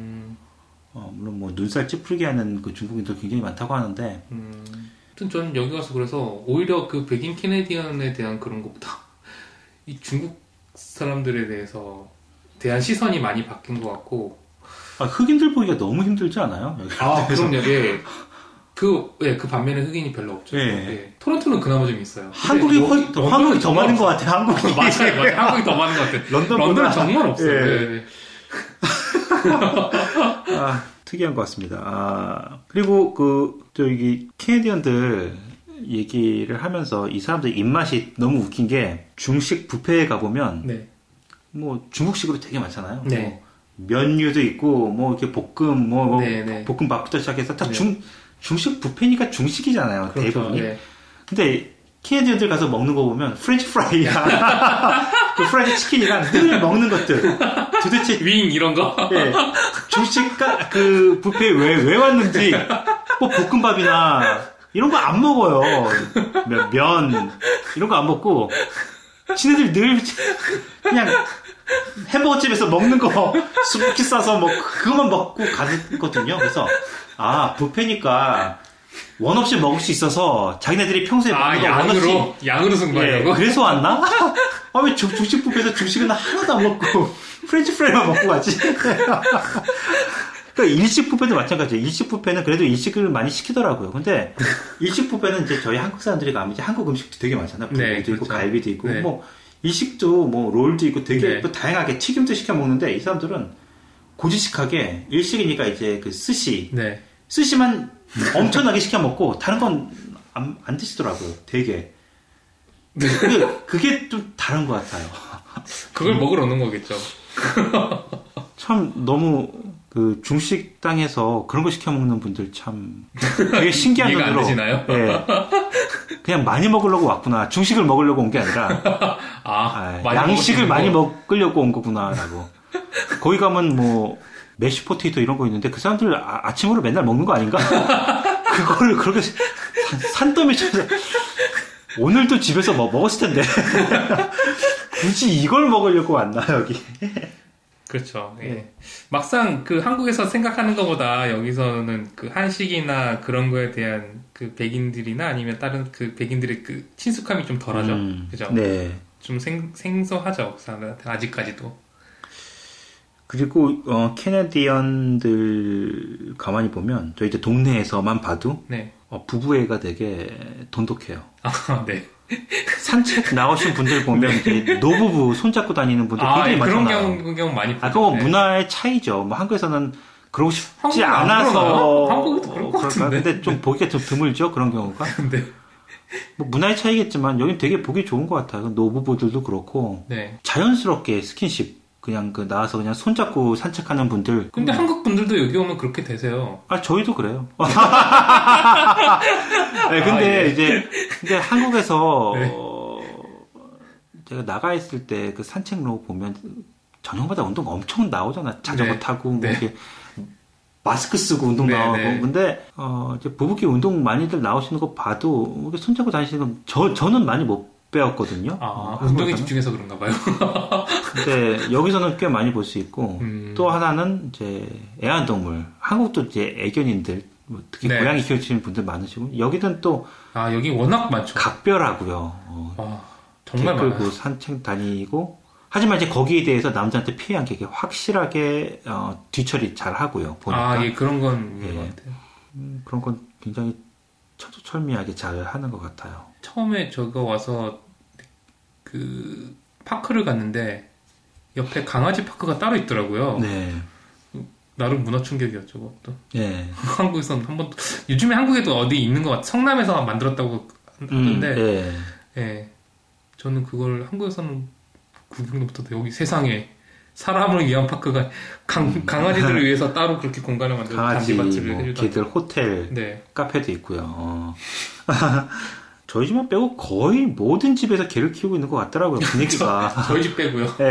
물론 뭐 눈살 찌푸리게 하는 그 중국인들 굉장히 많다고 하는데. 아무튼 저는 여기 가서 그래서 오히려 그 백인 캐네디언에 대한 그런 것보다 이 중국 사람들에 대한 시선이 많이 바뀐 것 같고. 흑인들 보기가 너무 힘들지 않아요? 그럼요. 예. 그 반면에 흑인이 별로 없죠. 예. 예. 토론토는 그나마 좀 있어요. 한국이 더 많은 것 같아요. 한국이. 맞아요. 한국이 더 많은 것 같아요. 런던은 정말 없어요. 예. 예. 특이한 것 같습니다. 그리고 저기 캐네디언들 얘기를 하면서 이 사람들 입맛이 너무 웃긴 게 중식 뷔페에 가보면 네. 뭐 중국식으로 되게 많잖아요. 네. 뭐 면류도 있고 뭐 이렇게 볶음 네. 볶음밥부터 시작해서 다 네. 중식 뷔페니까 중식이잖아요. 그렇죠. 대부분이. 네. 근데 캐네디언들 가서 먹는 거 보면 프렌치 프라이랑 그 프라이드 치킨이랑 늘 먹는 것들 도대체 윙 이런 거. 예, 중식 그 뷔페에 왜 왔는지 뭐 볶음밥이나 이런 거 안 먹어요. 면 이런 거 안 먹고 지네들 늘 그냥 햄버거집에서 먹는 거 수북히 싸서 뭐 그것만 먹고 가거든요. 그래서 뷔페니까 원 없이 먹을 수 있어서 자기네들이 평소에 먹는 거 원 없이 양으로 승부하려고. 그래서 왔나? 왜 중식 뷔페에서 중식은 하나도 안 먹고 프렌치 프라이만 먹고 가지? 그러니까 일식 뷔페도 마찬가지예요. 일식 뷔페는 그래도 일식을 많이 시키더라고요. 근데 일식 뷔페는 이제 저희 한국 사람들이 가면 이제 한국 음식도 되게 많잖아요. 불고기도 있고 갈비도 있고 뭐 일식도 뭐 롤도 있고 되게 또 다양하게 튀김도 시켜 먹는데 이 사람들은 고지식하게 일식이니까 이제 그 스시만 엄청나게 시켜 먹고 다른 건 안 드시더라고요. 되게. 그게 좀 다른 것 같아요. 그걸 먹으러 오는 거겠죠. 참 너무 그 중식당에서 그런 거 시켜 먹는 분들 참 되게 신기한 이해가 눈으로. 안 되시나요? 예. 그냥 많이 먹으려고 왔구나. 중식을 먹으려고 온 게 아니라 양식을 많이 먹으려고 온 거구나라고. 거기 가면 뭐 매쉬 포테이토 이런 거 있는데 그 사람들 아침으로 맨날 먹는 거 아닌가? 그거를 그렇게 산더미 쳐서 오늘도 집에서 먹었을 텐데 굳이 이걸 먹으려고 왔나 여기? 그렇죠. 예. 막상 그 한국에서 생각하는 것보다 여기서는 그 한식이나 그런 거에 대한 그 백인들이나 아니면 다른 그 백인들의 그 친숙함이 좀 덜하죠. 그죠? 네. 좀 생소하죠. 그 사람들한테 아직까지도. 그리고 캐네디언들 가만히 보면 저 이제 동네에서만 봐도 부부애가 되게 돈독해요. 네. 산책 나오신 분들 보면 이제 노부부 손잡고 다니는 분들 굉장히 많잖아요. 그런 경우 많이 보죠. 그거 문화의 차이죠. 뭐 한국에서는 그러고 싶지 한국은 안 않아서 그러나요? 한국도 그럴 것 그럴까? 같은데. 근데 좀 보기가 좀 드물죠 그런 경우가. 네. 뭐 문화의 차이겠지만 여긴 되게 보기 좋은 것 같아요. 노부부들도 그렇고 네. 자연스럽게 스킨십 그냥 그 나와서 그냥 손잡고 산책하는 분들. 근데 한국 분들도 여기 오면 그렇게 되세요. 아 저희도 그래요. 네, 근데 예. 이제 근데 한국에서 네. 제가 나가 있을 때 그 산책로 보면 저녁마다 운동 엄청 나오잖아. 자전거 네. 타고 뭐 네. 이렇게 마스크 쓰고 운동 네, 나오고. 네. 근데 이제 부부끼리 운동 많이들 나오시는 거 봐도 이렇게 손잡고 다니시는 거 저는 많이 못 배웠거든요. 운동에 한국에서는. 집중해서 그런가 봐요. 근데 여기서는 꽤 많이 볼 수 있고 또 하나는 이제 애완동물. 한국도 이제 애견인들 뭐 특히 네. 고양이 키우시는 분들 많으시고 여기는 또 여기 워낙 많죠. 각별하고요. 정말 개 끌고 많아요. 산책 다니고 하지만 이제 거기에 대해서 남자한테 피해한 게 확실하게 뒤처리 잘 하고요. 보니까 예, 그런 건 있는 예. 것 같아요. 그런 건 굉장히 철두철미하게 잘 하는 것 같아요. 처음에 저거 와서 그 파크를 갔는데 옆에 강아지 파크가 따로 있더라고요. 네, 나름 문화 충격이었죠, 그것도. 네, 한국에서는 한 번도, 요즘에 한국에도 어디 있는 것 같아. 성남에서 만들었다고 하던데, 네. 예. 저는 그걸 한국에서는 구경도 못해도 여기 세상에 사람을 위한 파크가 강아지들을 위해서 따로 그렇게 공간을 만들어서 강아지, 잔디밭을 뭐, 해주다. 개들 호텔, 네. 카페도 있고요. 저희 집만 빼고 거의 모든 집에서 개를 키우고 있는 것 같더라고요. 분위기가. 저희 집 빼고요. 네.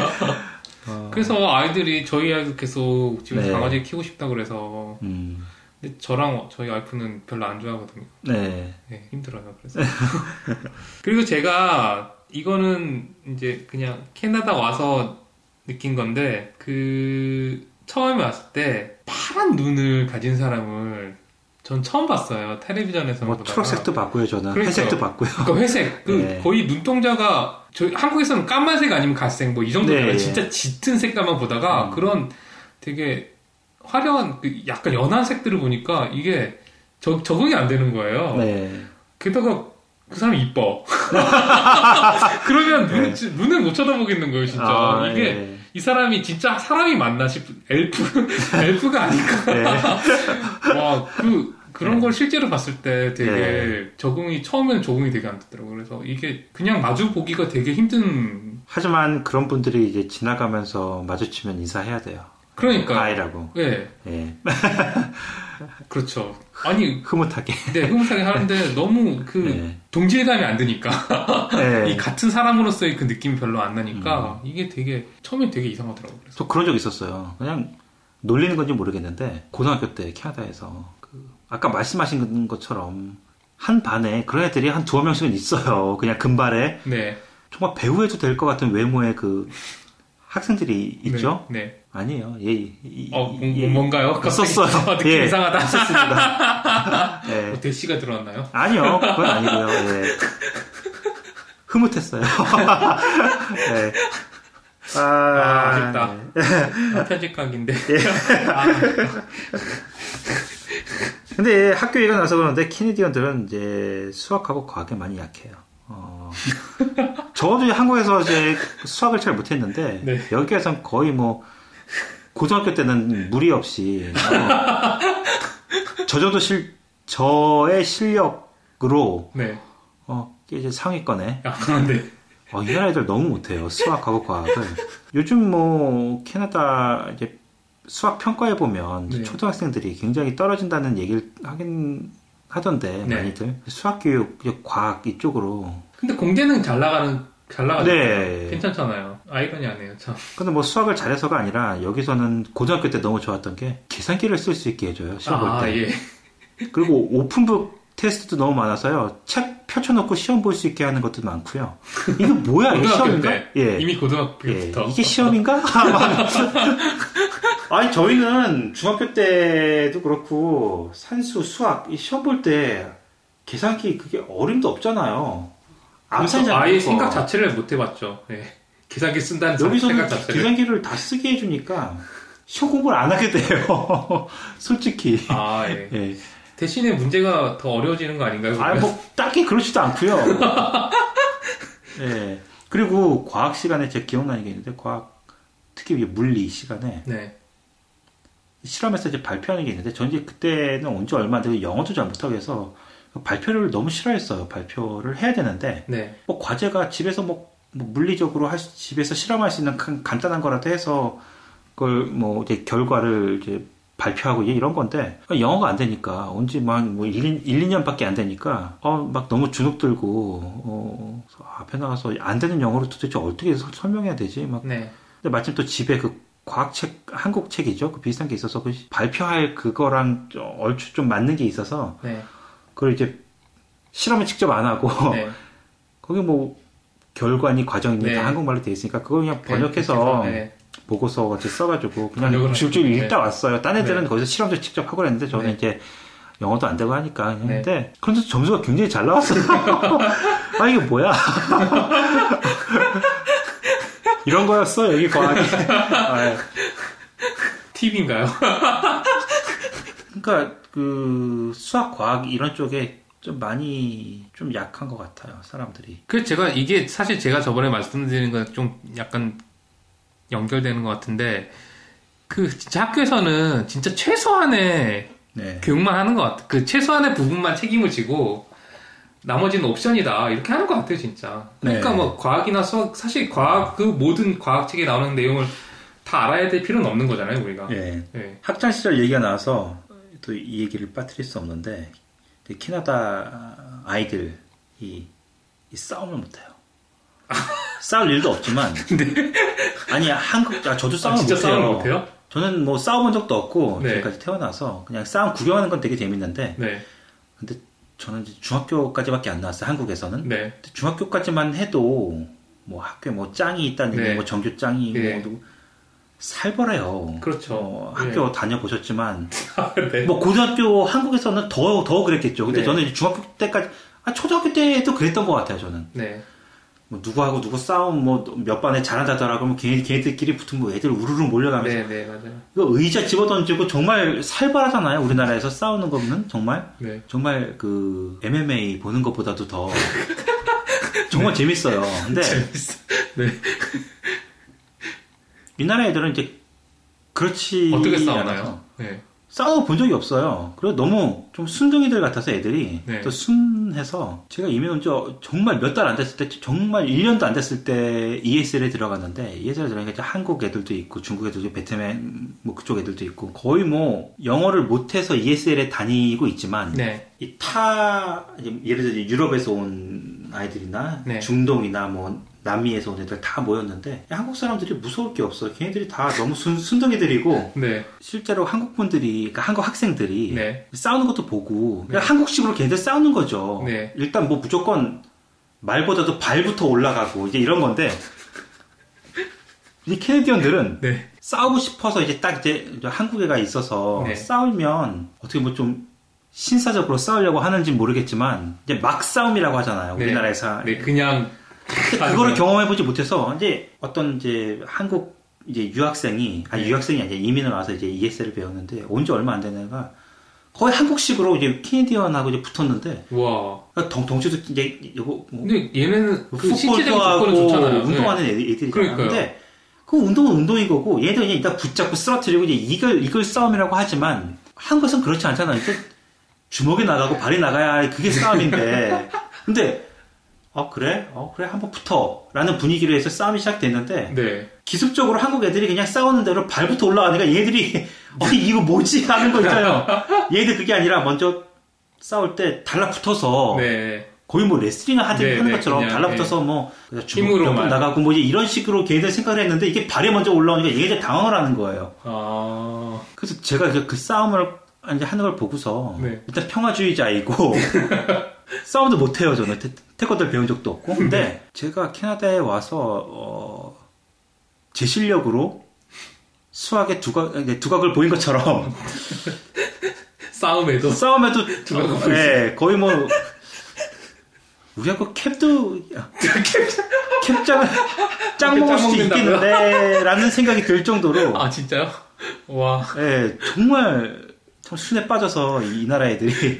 그래서 아이들이 저희 아이도 계속 집에서 네. 강아지 키우고 싶다 그래서 근데 저랑 저희 와이프는 별로 안 좋아하거든요. 네. 네, 힘들어요. 그래서 그리고 제가 이거는 이제 그냥 캐나다 와서 느낀 건데 그 처음에 왔을 때 파란 눈을 가진 사람을 전 처음 봤어요. 텔레비전에서 뭐 보다가. 초록색도 봤고요, 저는. 그러니까요. 회색도 봤고요. 그러니까 회색. 네. 거의 눈동자가 저희 한국에서는 까만색 아니면 갈색 뭐 이 정도잖아요. 네. 진짜 짙은 색깔만 보다가 그런 되게 화려한 그 약간 연한 색들을 보니까 이게 적응이 안 되는 거예요. 네. 게다가 그 사람이 이뻐. 그러면 눈을 못 쳐다보겠는 거예요, 진짜. 이게 네. 이 사람이 진짜 사람이 맞나 싶은 엘프가 아닐까. 네. 와, 그런 걸 실제로 봤을 때 되게 처음에는 적응이 되게 안 됐더라고요. 그래서 이게 그냥 마주 보기가 되게 힘든. 하지만 그런 분들이 이제 지나가면서 마주치면 인사해야 돼요. 그러니까. 아이라고. 예. 예. 그렇죠. 아니, 흐뭇하게. 네, 흐뭇하게 하는데 너무 네. 동질감이 안 드니까. 네. 이 같은 사람으로서의 그 느낌이 별로 안 나니까 이게 처음엔 되게 이상하더라고요. 그래서. 저 그런 적 있었어요. 그냥 놀리는 건지 모르겠는데 고등학교 때 캐나다에서 아까 말씀하신 것처럼 한 반에 그런 애들이 한 두어 명씩은 있어요. 그냥 금발에 네. 정말 배우해도 될 것 같은 외모의 그 학생들이 있죠. 네. 아니에요. 뭔가요? 있었어요. 느낌 예, 이상하다. 있었습니다. 예. 대시가 들어왔나요? 아니요, 그건 아니고요. 예. 흐뭇했어요. 네. 아쉽다. 네. 편집각인데. 근데 학교 얘기가 나서 그러는데 캐네디언들은 이제 수학하고 과학에 많이 약해요. 저도 한국에서 이제 수학을 잘 못했는데 네. 여기에선 거의 뭐 고등학교 때는 무리 없이 저 정도 저의 실력으로 네. 이제 상위권에 네. 이 나라애들 너무 못해요. 수학하고 과학을. 요즘 뭐 캐나다 이제 수학 평가해 보면 네. 초등학생들이 굉장히 떨어진다는 얘기를 하던데 네. 많이들 수학 교육, 과학 이쪽으로. 근데 공대는 잘 나가죠. 네. 괜찮잖아요. 아이러니하네요, 참. 근데 뭐 수학을 잘해서가 아니라 여기서는 고등학교 때 너무 좋았던 게 계산기를 쓸 수 있게 해줘요. 시험 볼 때. 예. 그리고 오픈북 테스트도 너무 많아서요. 책 펼쳐놓고 시험 볼 수 있게 하는 것도 많고요. 이게 뭐야? 이게 시험인가? 때. 이미 고등학교 때부터. 이게 시험인가? 아니 저희는 중학교 때도 그렇고 산수, 수학 이 시험 볼 때 계산기 그게 어림도 없잖아요. 암산이 아예 생각 자체를 못 해봤죠. 예. 계산기 쓴다는 여기서는 생각 자체를. 계산기를 다 쓰게 해주니까 시험 공부를 안 하게 돼요. 솔직히. 예. 예. 대신에 문제가 더 어려워지는 거 아닌가요? 뭐 딱히 그렇지도 않고요. 예. 그리고 과학 시간에 제가 기억나는 게 있는데 특히 물리 시간에 네. 실험에서 이제 발표하는 게 있는데, 전 이제 그때는 온 지 얼마 안 되고 영어도 잘 못하고 해서 발표를 너무 싫어했어요. 발표를 해야 되는데, 네. 뭐 과제가 집에서 뭐 물리적으로 집에서 실험할 수 있는 간단한 거라도 해서 그걸 뭐 이제 결과를 이제 발표하고 이런 건데, 영어가 안 되니까, 온지 막 뭐 1, 2년밖에 안 되니까, 막 너무 주눅 들고, 앞에 나가서 안 되는 영어로 도대체 어떻게 설명해야 되지? 막. 네. 근데 마침 또 집에 그 과학책, 한국 책이죠? 그 비슷한 게 있어서, 그 발표할 그거랑 얼추 좀 맞는 게 있어서, 네. 그걸 이제 실험을 직접 안 하고, 네. 거기 뭐, 결과니 과정이니 네. 다 한국말로 돼 있으니까, 그걸 그냥 번역해서, 네. 보고서 같이 써가지고 그냥 줄줄 읽다 왔어요. 딴 애들은 거기서 실험도 직접 하고 그랬는데 저는 이제 영어도 안 되고 하니까 했는데 그런데 점수가 굉장히 잘 나왔어요. 아 이게 뭐야? 이런 거였어 여기 과학이. 팁인가요? 그러니까 그 수학 과학 이런 쪽에 좀 많이 좀 약한 것 같아요 사람들이. 그 제가 이게 사실 제가 저번에 말씀드린 건 좀 약간 연결되는 것 같은데, 그, 진짜 학교에서는 진짜 최소한의 교육만 하는 것 같아. 그 최소한의 부분만 책임을 지고, 나머지는 옵션이다. 이렇게 하는 것 같아요, 진짜. 그러니까 뭐, 과학이나 수학, 사실 과학, 그 모든 과학책에 나오는 내용을 다 알아야 될 필요는 없는 거잖아요, 우리가. 네. 학창시절 얘기가 나와서 또 이 얘기를 빠뜨릴 수 없는데, 캐나다 아이들이 이 싸움을 못해요. 싸울 일도 없지만. 네. 아니, 저도 싸움을 진짜 못해요. 싸움을 못해요? 저는 뭐 싸워본 적도 없고, 지금까지 태어나서 그냥 싸움 구경하는 건 되게 재밌는데, 근데 저는 이제 중학교까지밖에 안 나왔어요, 한국에서는. 근데 중학교까지만 해도, 뭐 학교에 뭐 짱이 있다는 얘기, 뭐 정규 짱이, 뭐, 살벌해요. 그렇죠. 학교 다녀보셨지만, 뭐 고등학교 한국에서는 더 그랬겠죠. 근데 저는 이제 중학교 때까지, 초등학교 때도 그랬던 것 같아요, 저는. 뭐 누구하고 누구 싸움 뭐 몇 반에 잘한다더라 그러면 걔네들끼리 붙으면 뭐 애들 우르르 몰려가면서 맞아요. 이거 의자 집어던지고 정말 살벌하잖아요. 우리나라에서 싸우는 거는 정말 정말 그 MMA 보는 것보다도 더 정말 재밌어요. 근데 재밌어. 이 나라 애들은 이제 그렇지 어떻게 싸우나요? 싸워 본 적이 없어요. 그리고 너무 좀 순둥이들 같아서 애들이 또 순해서 제가 이민 온 지 정말 몇 달 안 됐을 때 정말 1년도 안 됐을 때 ESL에 들어갔는데 ESL에 들어가니까 한국 애들도 있고 중국 애들도 있고 베트남 뭐 그쪽 애들도 있고 거의 뭐 영어를 못해서 ESL에 다니고 있지만 이 예를 들어 유럽에서 온 아이들이나 중동이나 뭐 남미에서 온 애들 다 모였는데 한국 사람들이 무서울 게 없어요. 걔네들이 다 너무 순둥이들이고 실제로 한국 분들이 그러니까 한국 학생들이 싸우는 것도 보고 그냥 한국식으로 걔네들 싸우는 거죠. 일단 뭐 무조건 말보다도 발부터 올라가고 이제 이런 건데 이 캐네디언들은 싸우고 싶어서 이제 딱 이제 한국 애가 있어서 싸우면 어떻게 뭐 좀 신사적으로 싸우려고 하는지 모르겠지만 이제 막 싸움이라고 하잖아요. 우리나라에서 그냥 그거를 경험해보지 못해서 이제 어떤 이제 한국 이제 유학생이 유학생이 아니라 이민을 와서 이제 ESL을 배웠는데 온 지 얼마 안 된 애가 거의 한국식으로 이제 캐네디언하고 이제 붙었는데 와 덩치도 이제 요거 뭐 근데 얘는 그 신체적인 조건은 좋잖아요. 운동하는 애들이잖아요. 근데 그 운동은 운동인 거고 얘들 그냥 일단 붙잡고 쓰러뜨리고 이제 이걸 싸움이라고 하지만 한국에서는 그렇지 않잖아요. 주먹이 나가고 발이 나가야 그게 싸움인데 근데 그래? 그래, 한번 붙어. 라는 분위기로 해서 싸움이 시작됐는데, 기습적으로 한국 애들이 그냥 싸우는 대로 발부터 올라가니까 얘들이, 이거 뭐지? 하는 거 있잖아요. 얘들 그게 아니라 먼저 싸울 때 달라붙어서, 거의 뭐 레슬링을 하는 것처럼 달라붙어서 뭐, 주먹 나가고 뭐 이런 식으로 걔네들 생각을 했는데, 이게 발에 먼저 올라오니까 얘네들 당황을 하는 거예요. 그래서 제가 이제 그 싸움을 이제 하는 걸 보고서, 일단 평화주의자이고, 싸움도 못해요, 저는. 태권도를 배운 적도 없고. 근데 제가 캐나다에 와서, 제 실력으로 수학의 두각을 보인 것처럼. 싸움에도 두각을 보인 거의 뭐, 우리하고 캡도, 캡장을 짱 먹을 수도 있겠는데, 라는 생각이 들 정도로. 진짜요? 와. 정말, 참 순에 빠져서 이 나라 애들이.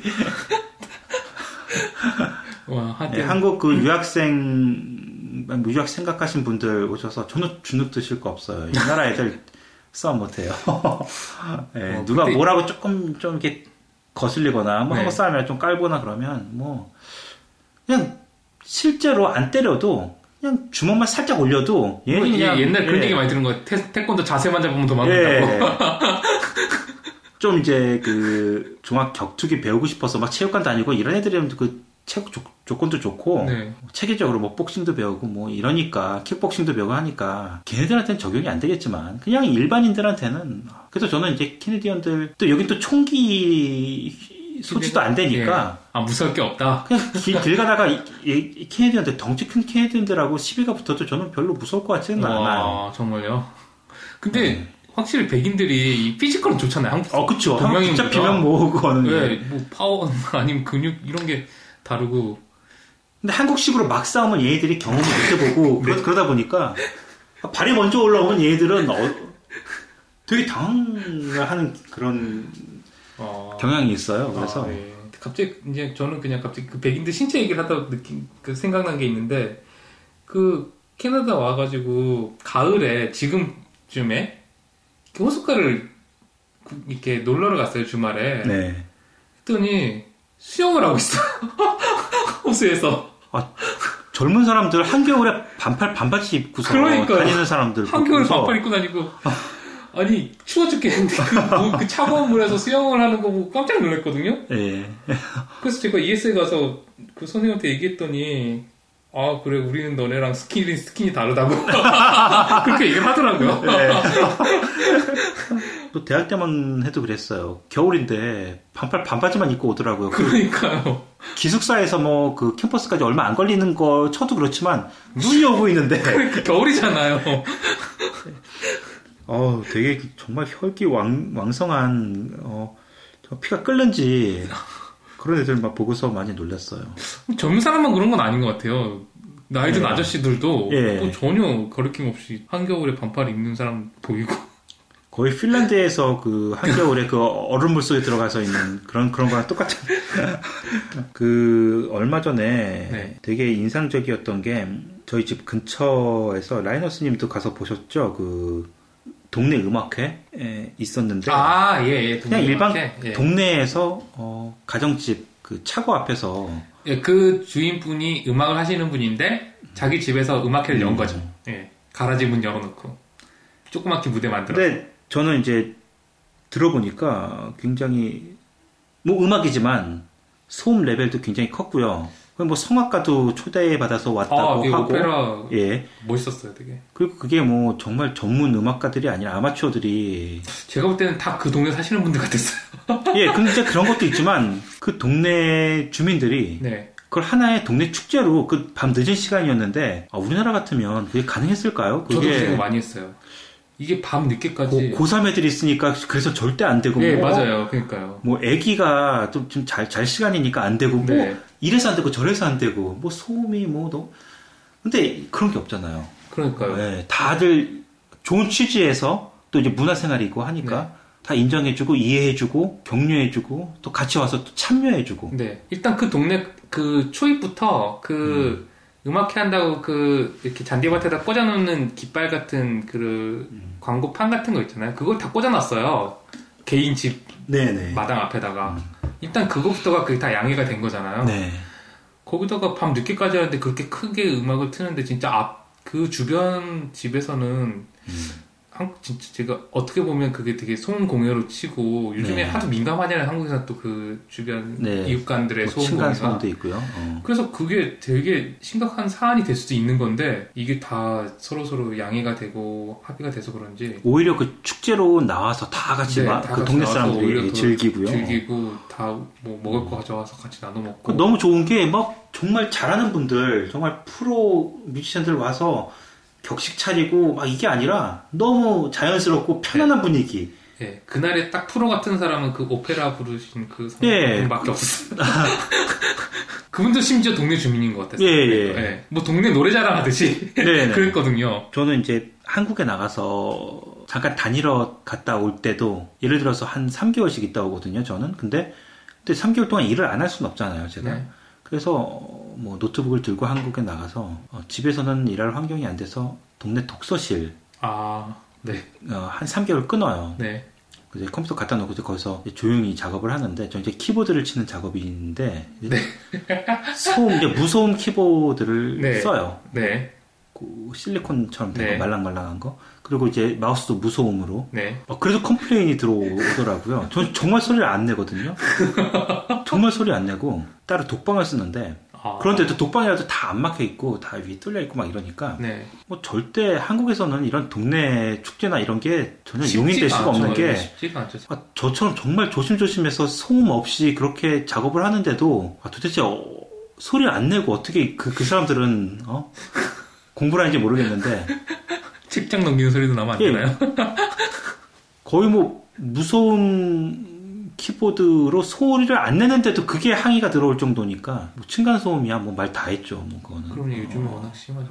와, 한국 그 유학 생각하신 분들 오셔서 전혀 주눅 드실 거 없어요. 이 나라 애들 싸움 못해요. 예, 누가 뭐라고 조금 좀 이렇게 거슬리거나 뭐 네. 한번 싸우면 좀 깔거나 그러면 뭐 그냥 실제로 안 때려도 그냥 주먹만 살짝 올려도 얘는 그냥 옛날 그런 얘기 많이 들은 거예요. 태권도 자세만 잡으면 도망간다고. 좀 이제 그 종합 격투기 배우고 싶어서 막 체육관 다니고 이런 애들이면 그 체육 조건도 좋고 네. 체계적으로 뭐 복싱도 배우고 뭐 이러니까 킥복싱도 배우고 하니까 걔네들한테는 적용이 안 되겠지만 그냥 일반인들한테는 그래서 저는 이제 캐네디언들 또 여기 또 총기 소지도 안 되니까 아 무서울 게 없다. 그냥 길 가다가 이 캐네디언들 덩치 큰 캐네디언들하고 시비가 붙어도 저는 별로 무서울 것 같지는 않아요. 정말요? 근데 확실히 백인들이 이 피지컬은 좋잖아요. 한국 그쵸. 동양인보다. 진짜 비명 모으고 하는 네, 뭐 파워 아니면 근육 이런 게 다르고. 근데 한국식으로 막 싸우면 얘네들이 경험을 못 해보고 그러다 보니까 발이 먼저 올라오면 얘네들은 되게 당황하는 그런 경향이 있어요. 그래서 네. 갑자기 이제 저는 그냥 갑자기 그 백인들 신체 얘기를 하다 그 생각난 게 있는데 그 캐나다 와가지고 가을에 지금쯤에 호숫가를 이렇게 놀러를 갔어요 주말에. 네. 했더니 수영을 하고 있어. 호수에서. 젊은 사람들 한겨울에 반바지 입고서 다니는 사람들. 한겨울에 반팔 입고 다니고. 아니 추워 죽겠는데 그 차가운 물에서 수영을 하는 거 보고 깜짝 놀랐거든요. 네. 그래서 제가 ES에 가서 그 선생님한테 얘기했더니 그래 우리는 너네랑 스킨이 다르다고 그렇게 얘기를 하더라고요. 네. 또 대학 때만 해도 그랬어요. 겨울인데 반바지만 입고 오더라고요. 그러니까요. 기숙사에서 뭐 그 캠퍼스까지 얼마 안 걸리는 거 쳐도 그렇지만 눈이 오고 있는데. 그러니까 겨울이잖아요. 되게 정말 혈기 왕성한 피가 끓는지 그런 애들 막 보고서 많이 놀랐어요. 젊은 사람만 그런 건 아닌 것 같아요. 나이 든 아저씨들도 예. 전혀 거리낌 없이 한겨울에 반팔 입는 사람 보이고. 거의 핀란드에서 그 한겨울에 그 얼음물 속에 들어가서 있는 그런 거랑 똑같은. 그 얼마 전에 되게 인상적이었던 게 저희 집 근처에서 라이너스님도 가서 보셨죠? 그 동네 음악회 있었는데 그냥 일반 동네에서 가정집 그 차고 앞에서 그 주인분이 음악을 하시는 분인데 자기 집에서 음악회를 연 거죠. 가라지 문 열어놓고 조그맣게 무대 만들어. 근데 저는 이제 들어보니까 굉장히 뭐 음악이지만 소음 레벨도 굉장히 컸고요. 뭐 성악가도 초대받아서 왔다고 하고. 오페라 멋있었어요, 되게. 그리고 그게 뭐 정말 전문 음악가들이 아니라 아마추어들이. 제가 볼 때는 다 그 동네 사시는 분들 같았어요. 근데 그런 것도 있지만 그 동네 주민들이 그걸 하나의 동네 축제로 그 밤 늦은 시간이었는데 우리나라 같으면 그게 가능했을까요? 저도 그 생각 많이 했어요. 이게 밤 늦게까지. 고3 애들이 있으니까 그래서 절대 안 되고. 맞아요. 그러니까요. 뭐 애기가 좀 잘 시간이니까 안 되고 뭐 이래서 안 되고 저래서 안 되고 뭐 소음이 근데 그런 게 없잖아요. 그러니까요. 다들 좋은 취지에서 또 이제 문화생활이고 하니까 다 인정해주고 이해해주고 격려해주고 또 같이 와서 또 참여해주고. 일단 그 동네 그 초입부터 그 음악회 한다고 이렇게 잔디밭에다 꽂아놓는 깃발 같은 광고판 같은 거 있잖아요. 그걸 다 꽂아놨어요. 개인 집 마당 앞에다가. 일단 그거부터가 그게 다 양해가 된 거잖아요. 거기다가 밤 늦게까지 하는데 그렇게 크게 음악을 트는데 진짜 그 주변 집에서는 진짜 제가 어떻게 보면 그게 되게 소음 공해로 치고 요즘에 하도 민감하잖아요. 한국에서 또 그 주변 이웃간들의 소음 공해가. 층간소음도 있고요. 그래서 그게 되게 심각한 사안이 될 수도 있는 건데 이게 다 서로 양해가 되고 합의가 돼서 그런지 오히려 그 축제로 나와서 다 같이 그 동네 사람들이 즐기고 다 뭐 먹을 거 가져와서 같이 나눠 먹고. 너무 좋은 게 막 정말 잘하는 분들 정말 프로 뮤지션들 와서 격식 차리고 막 이게 아니라 너무 자연스럽고 편안한 분위기. 그날에 딱 프로 같은 사람은 그 오페라 부르신 그 분밖에 없었어요. 그분도 심지어 동네 주민인 것 같았어요. 뭐 동네 노래자랑 하듯이 그랬거든요. 저는 이제 한국에 나가서 잠깐 다니러 갔다 올 때도 예를 들어서 한 3개월씩 있다 오거든요. 저는 근데 3개월 동안 일을 안 할 수는 없잖아요. 제가. 그래서 뭐 노트북을 들고 한국에 나가서 집에서는 일할 환경이 안 돼서 동네 독서실 네. 한 3개월 끊어요. 네. 이제 컴퓨터 갖다 놓고 이제 거기서 조용히 작업을 하는데, 저 이제 키보드를 치는 작업인데, 네. 이제 무소음 키보드를 네. 써요. 네. 그 실리콘처럼 되고 네. 말랑말랑한 거. 그리고 이제 마우스도 무소음으로. 네. 그래도 컴플레인이 들어오더라고요. 저는 정말 소리를 안 내거든요. 정말 소리 안 내고 따로 독방을 쓰는데, 그런데도 독방이라도 다 안 막혀 있고 다 위에 뚫려 있고 막 이러니까 네. 뭐 절대 한국에서는 이런 동네 축제나 이런 게 전혀 용인될 수가 없는 게, 쉽지가 않죠. 저처럼 정말 조심조심해서 소음 없이 그렇게 작업을 하는데도 도대체 소리를 안 내고 어떻게 그 사람들은 공부를 하는지 모르겠는데 책장 넘기는 소리도 나면 안 되나요? 거의 뭐 무소음 키보드로 소리를 안 내는데도 그게 항의가 들어올 정도니까 뭐 층간 소음이야 뭐 말 다 했죠. 뭐 그거는. 그럼 요즘에 워낙 심하죠.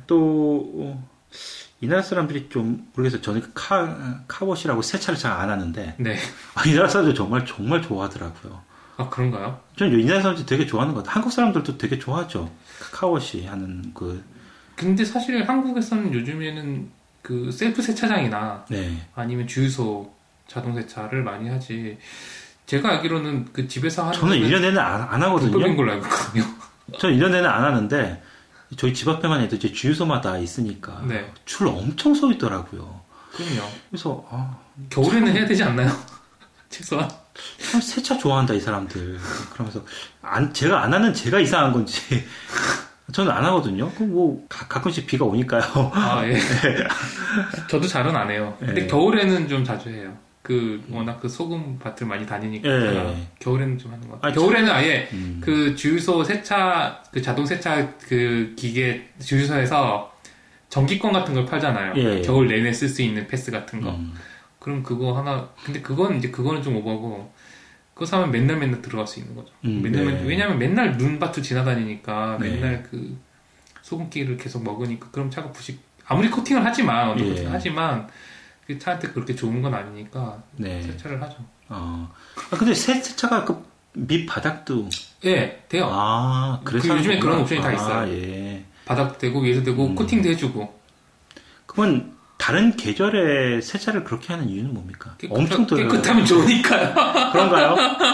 또 이 나라 사람들이 좀 모르겠어요. 저는 카워시라고 세차를 잘 안 하는데 네. 이 나라 사람들 정말 좋아하더라고요. 아 그런가요? 저는 이 나라 사람들 되게 좋아하는 것 같아요. 한국 사람들도 되게 좋아하죠. 카워시 하는 그. 근데 사실 한국에서는 요즘에는 그 셀프 세차장이나 네. 아니면 주유소 자동 세차를 많이 하지. 제가 알기로는 그 집에서 하는 저는 1년 내내 안 하거든요. 불법인 걸로 알고 있거든요. 저는 1년 내내 안 하는데 저희 집 앞에만 해도 이제 주유소마다 있으니까 네. 줄 엄청 서 있더라고요. 그럼요. 그래서 겨울에는 해야 되지 않나요? 최소한. 참 세차 좋아한다 이 사람들. 그러면서 제가 안 하는 제가 이상한 건지 저는 안 하거든요. 뭐 가끔씩 비가 오니까요. 아 예. 저도 잘은 안 해요. 근데 예. 겨울에는 좀 자주 해요. 워낙 그 소금 밭을 많이 다니니까 예. 겨울에는 좀 하는 것 같아요. 겨울에는 아예 그 주유소 세차 그 자동 세차 그 기계 주유소에서 전기권 같은 걸 팔잖아요. 예. 겨울 내내 쓸 수 있는 패스 같은 거. 그럼 그거 하나. 근데 그거는 좀 오버고. 그거 사면 맨날 들어갈 수 있는 거죠. 네. 왜냐면 맨날 눈밭을 지나다니니까 네. 맨날 그 소금기를 계속 먹으니까 그럼 차가 아무리 코팅을 하지만 언더코팅을 하지만 그 차한테 그렇게 좋은 건 아니니까 네. 세차를 하죠. 근데 세차가 그 밑바닥도 예, 돼요. 그래서 요즘에 그런 옵션이 다 있어요. 예. 바닥도 되고 위에도 되고 코팅도 해주고. 그러면 다른 계절에 세차를 그렇게 하는 이유는 뭡니까? 엄청 깨끗하면 좋으니까요. 그런가요?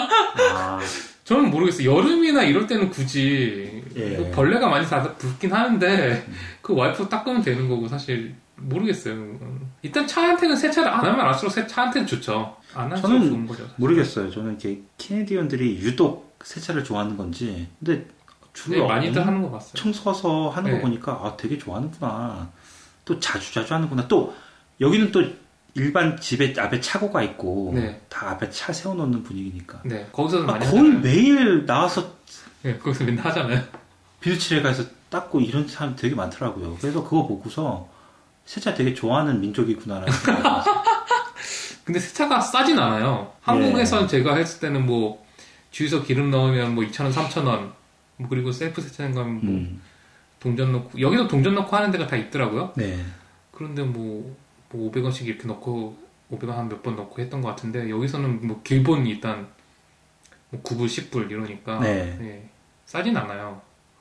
저는 모르겠어요. 여름이나 이럴 때는 굳이 벌레가 많이 붙긴 하는데 그 와이프 닦으면 되는 거고 사실 모르겠어요. 일단 차한테는 세차를 안 하면 알수록 차한테는 좋죠. 안 할수록 좋은 거죠. 사실. 모르겠어요. 저는 이렇게 캐네디언들이 유독 세차를 좋아하는 건지. 근데 주로 많이들 하는 거 봤어요. 엄청 서서 하는 거 보니까 되게 좋아하는구나. 또 자주 하는구나. 또 여기는 또 일반 집에 앞에 차고가 있고 다 앞에 차 세워놓는 분위기니까. 네, 거기서도 많이 거의 하잖아요. 매일 나와서 거기서 맨날 하잖아요. 비누칠에 가서 닦고 이런 사람 되게 많더라고요. 그래서 그거 보고서 세차 되게 좋아하는 민족이구나라는 생각이 들었어요. 근데 세차가 싸진 않아요. 한국에선 제가 했을 때는 뭐 주유소 기름 넣으면 뭐 2,000원, 3,000원 뭐 그리고 셀프 세차장 가면 뭐 동전 넣고 여기도 동전 넣고 하는 데가 다 있더라고요. 네. 그런데 뭐 500원씩 이렇게 넣고 500원 한 몇 번 넣고 했던 것 같은데 여기서는 뭐 기본 일단 뭐 9불, 10불 이러니까 싸진 않아요.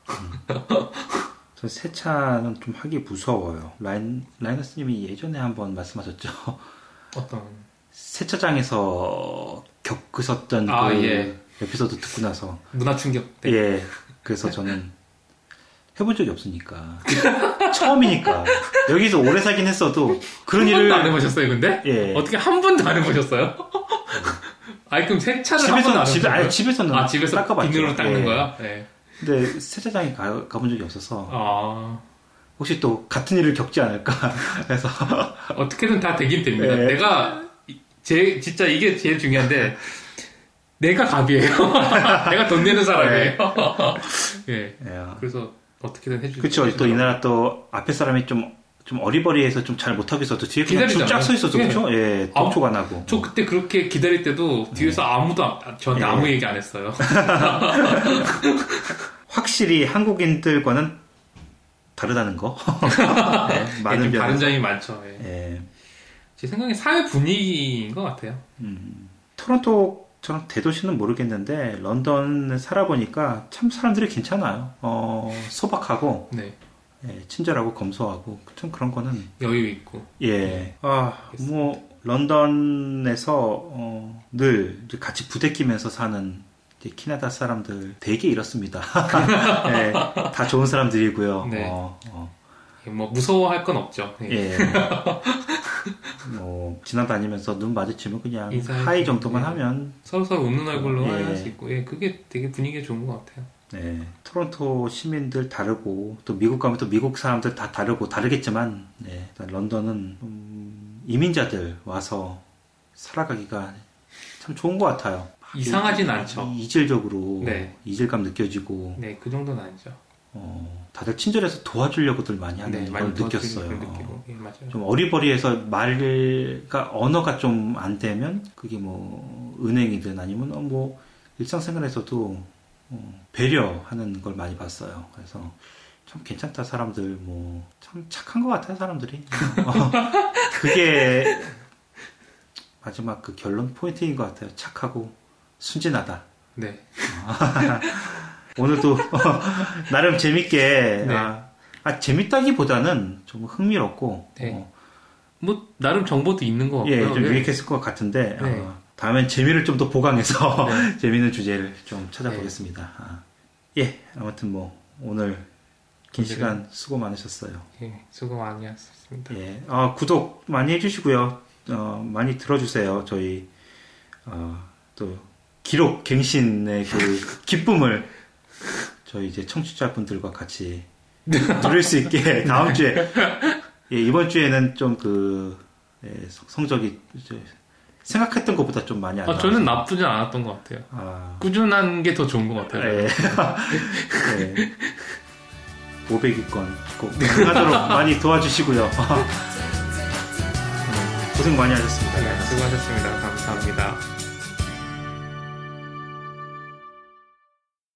저 세차는 좀 하기 무서워요. 라이너스님이 예전에 한번 말씀하셨죠. 어떤 세차장에서 겪으셨던 에피소드 듣고 나서 문화 충격 때. 예. 그래서 저는 해본 적이 없으니까 처음이니까 여기서 오래 살긴 했어도 그런 일을 한 번도 안 해보셨어요, 근데? 예. 어떻게 한 번도 안 해보셨어요? 아니 그럼 세차를 한 번도 안 해보셨어요? 집에서는 집에서 닦아봤죠. 비누로 닦는 거야? 네. 근데 세차장에 가본 적이 없어서 혹시 또 같은 일을 겪지 않을까 해서 어떻게든 다 되긴 됩니다. 내가 진짜 이게 제일 중요한데 내가 갑이에요. 내가 돈 내는 사람이에요. 예. 그래서 어떻게든 해주죠. 그렇죠. 또 이 나라 또 앞에 사람이 좀 어리버리해서 좀 잘 못하겠어도 뒤에 그냥 쫙 서 있어서 그렇죠. 예. 독촉 안 하고. 저 그때 그렇게 기다릴 때도 뒤에서 아무도 저한테 아무 얘기 안 했어요. 확실히 한국인들과는 다르다는 거. 많은 다른 점이 많죠. 제 생각에 사회 분위기인 것 같아요. 토론토처럼 대도시는 모르겠는데 런던에 살아보니까 참 사람들이 괜찮아요. 소박하고 예, 친절하고 검소하고 참 그런 거는 여유 있고. 예. 뭐 런던에서 늘 이제 같이 부대 끼면서 사는 이제 캐나다 사람들 되게 이렇습니다. 예, 다 좋은 사람들이고요. 네. 뭐 무서워할 건 없죠. 예. 뭐 지나다니면서 눈 마주치면 그냥 하이 정도만 예. 하면 서로 웃는 얼굴로 예. 할 수 있고, 예, 그게 되게 분위기가 좋은 것 같아요. 네, 토론토 시민들 다르고 또 미국 가면 또 미국 사람들 다 다르고 다르겠지만 네, 일단 런던은 이민자들 와서 살아가기가 참 좋은 것 같아요. 이상하진 않죠. 이질적으로 네. 이질감 느껴지고 네, 그 정도는 아니죠. 다들 친절해서 도와주려고들 많이 하는 네, 걸 많이 느꼈어요. 느끼고. 예, 맞아요. 좀 어리버리해서 말과 언어가 좀 안 되면 그게 뭐 은행이든 아니면 뭐 일상생활에서도 배려하는 걸 많이 봤어요. 그래서 참 괜찮다 사람들 뭐 참 착한 것 같아요 사람들이. 그게 마지막 그 결론 포인트인 것 같아요. 착하고 순진하다. 네. 오늘도 나름 재밌게 네. 재밌다기보다는 좀 흥미롭고 네. 뭐 나름 정보도 있는 것 같고요. 예, 좀 유익했을 것 같은데 네. 다음엔 재미를 좀 더 보강해서 네. 재미있는 주제를 좀 찾아보겠습니다. 예, 아무튼 뭐 오늘 긴 시간 수고 많으셨어요. 예, 수고 많이 하셨습니다. 예, 구독 많이 해주시고요. 많이 들어주세요. 저희 또 기록 갱신의 그 기쁨을 저희 이제 청취자분들과 같이 누릴 수 있게 다음 주에 예, 이번 주에는 좀 성적이 이제 생각했던 것보다 좀 많이 안 나와서 저는 나쁘진 않았던 것 같아요. 꾸준한 게 더 좋은 것 같아요. 예. 예. 500위권 꼭 하도록 많이 도와주시고요. 고생 많이 하셨습니다. 네, 수고하셨습니다. 감사합니다.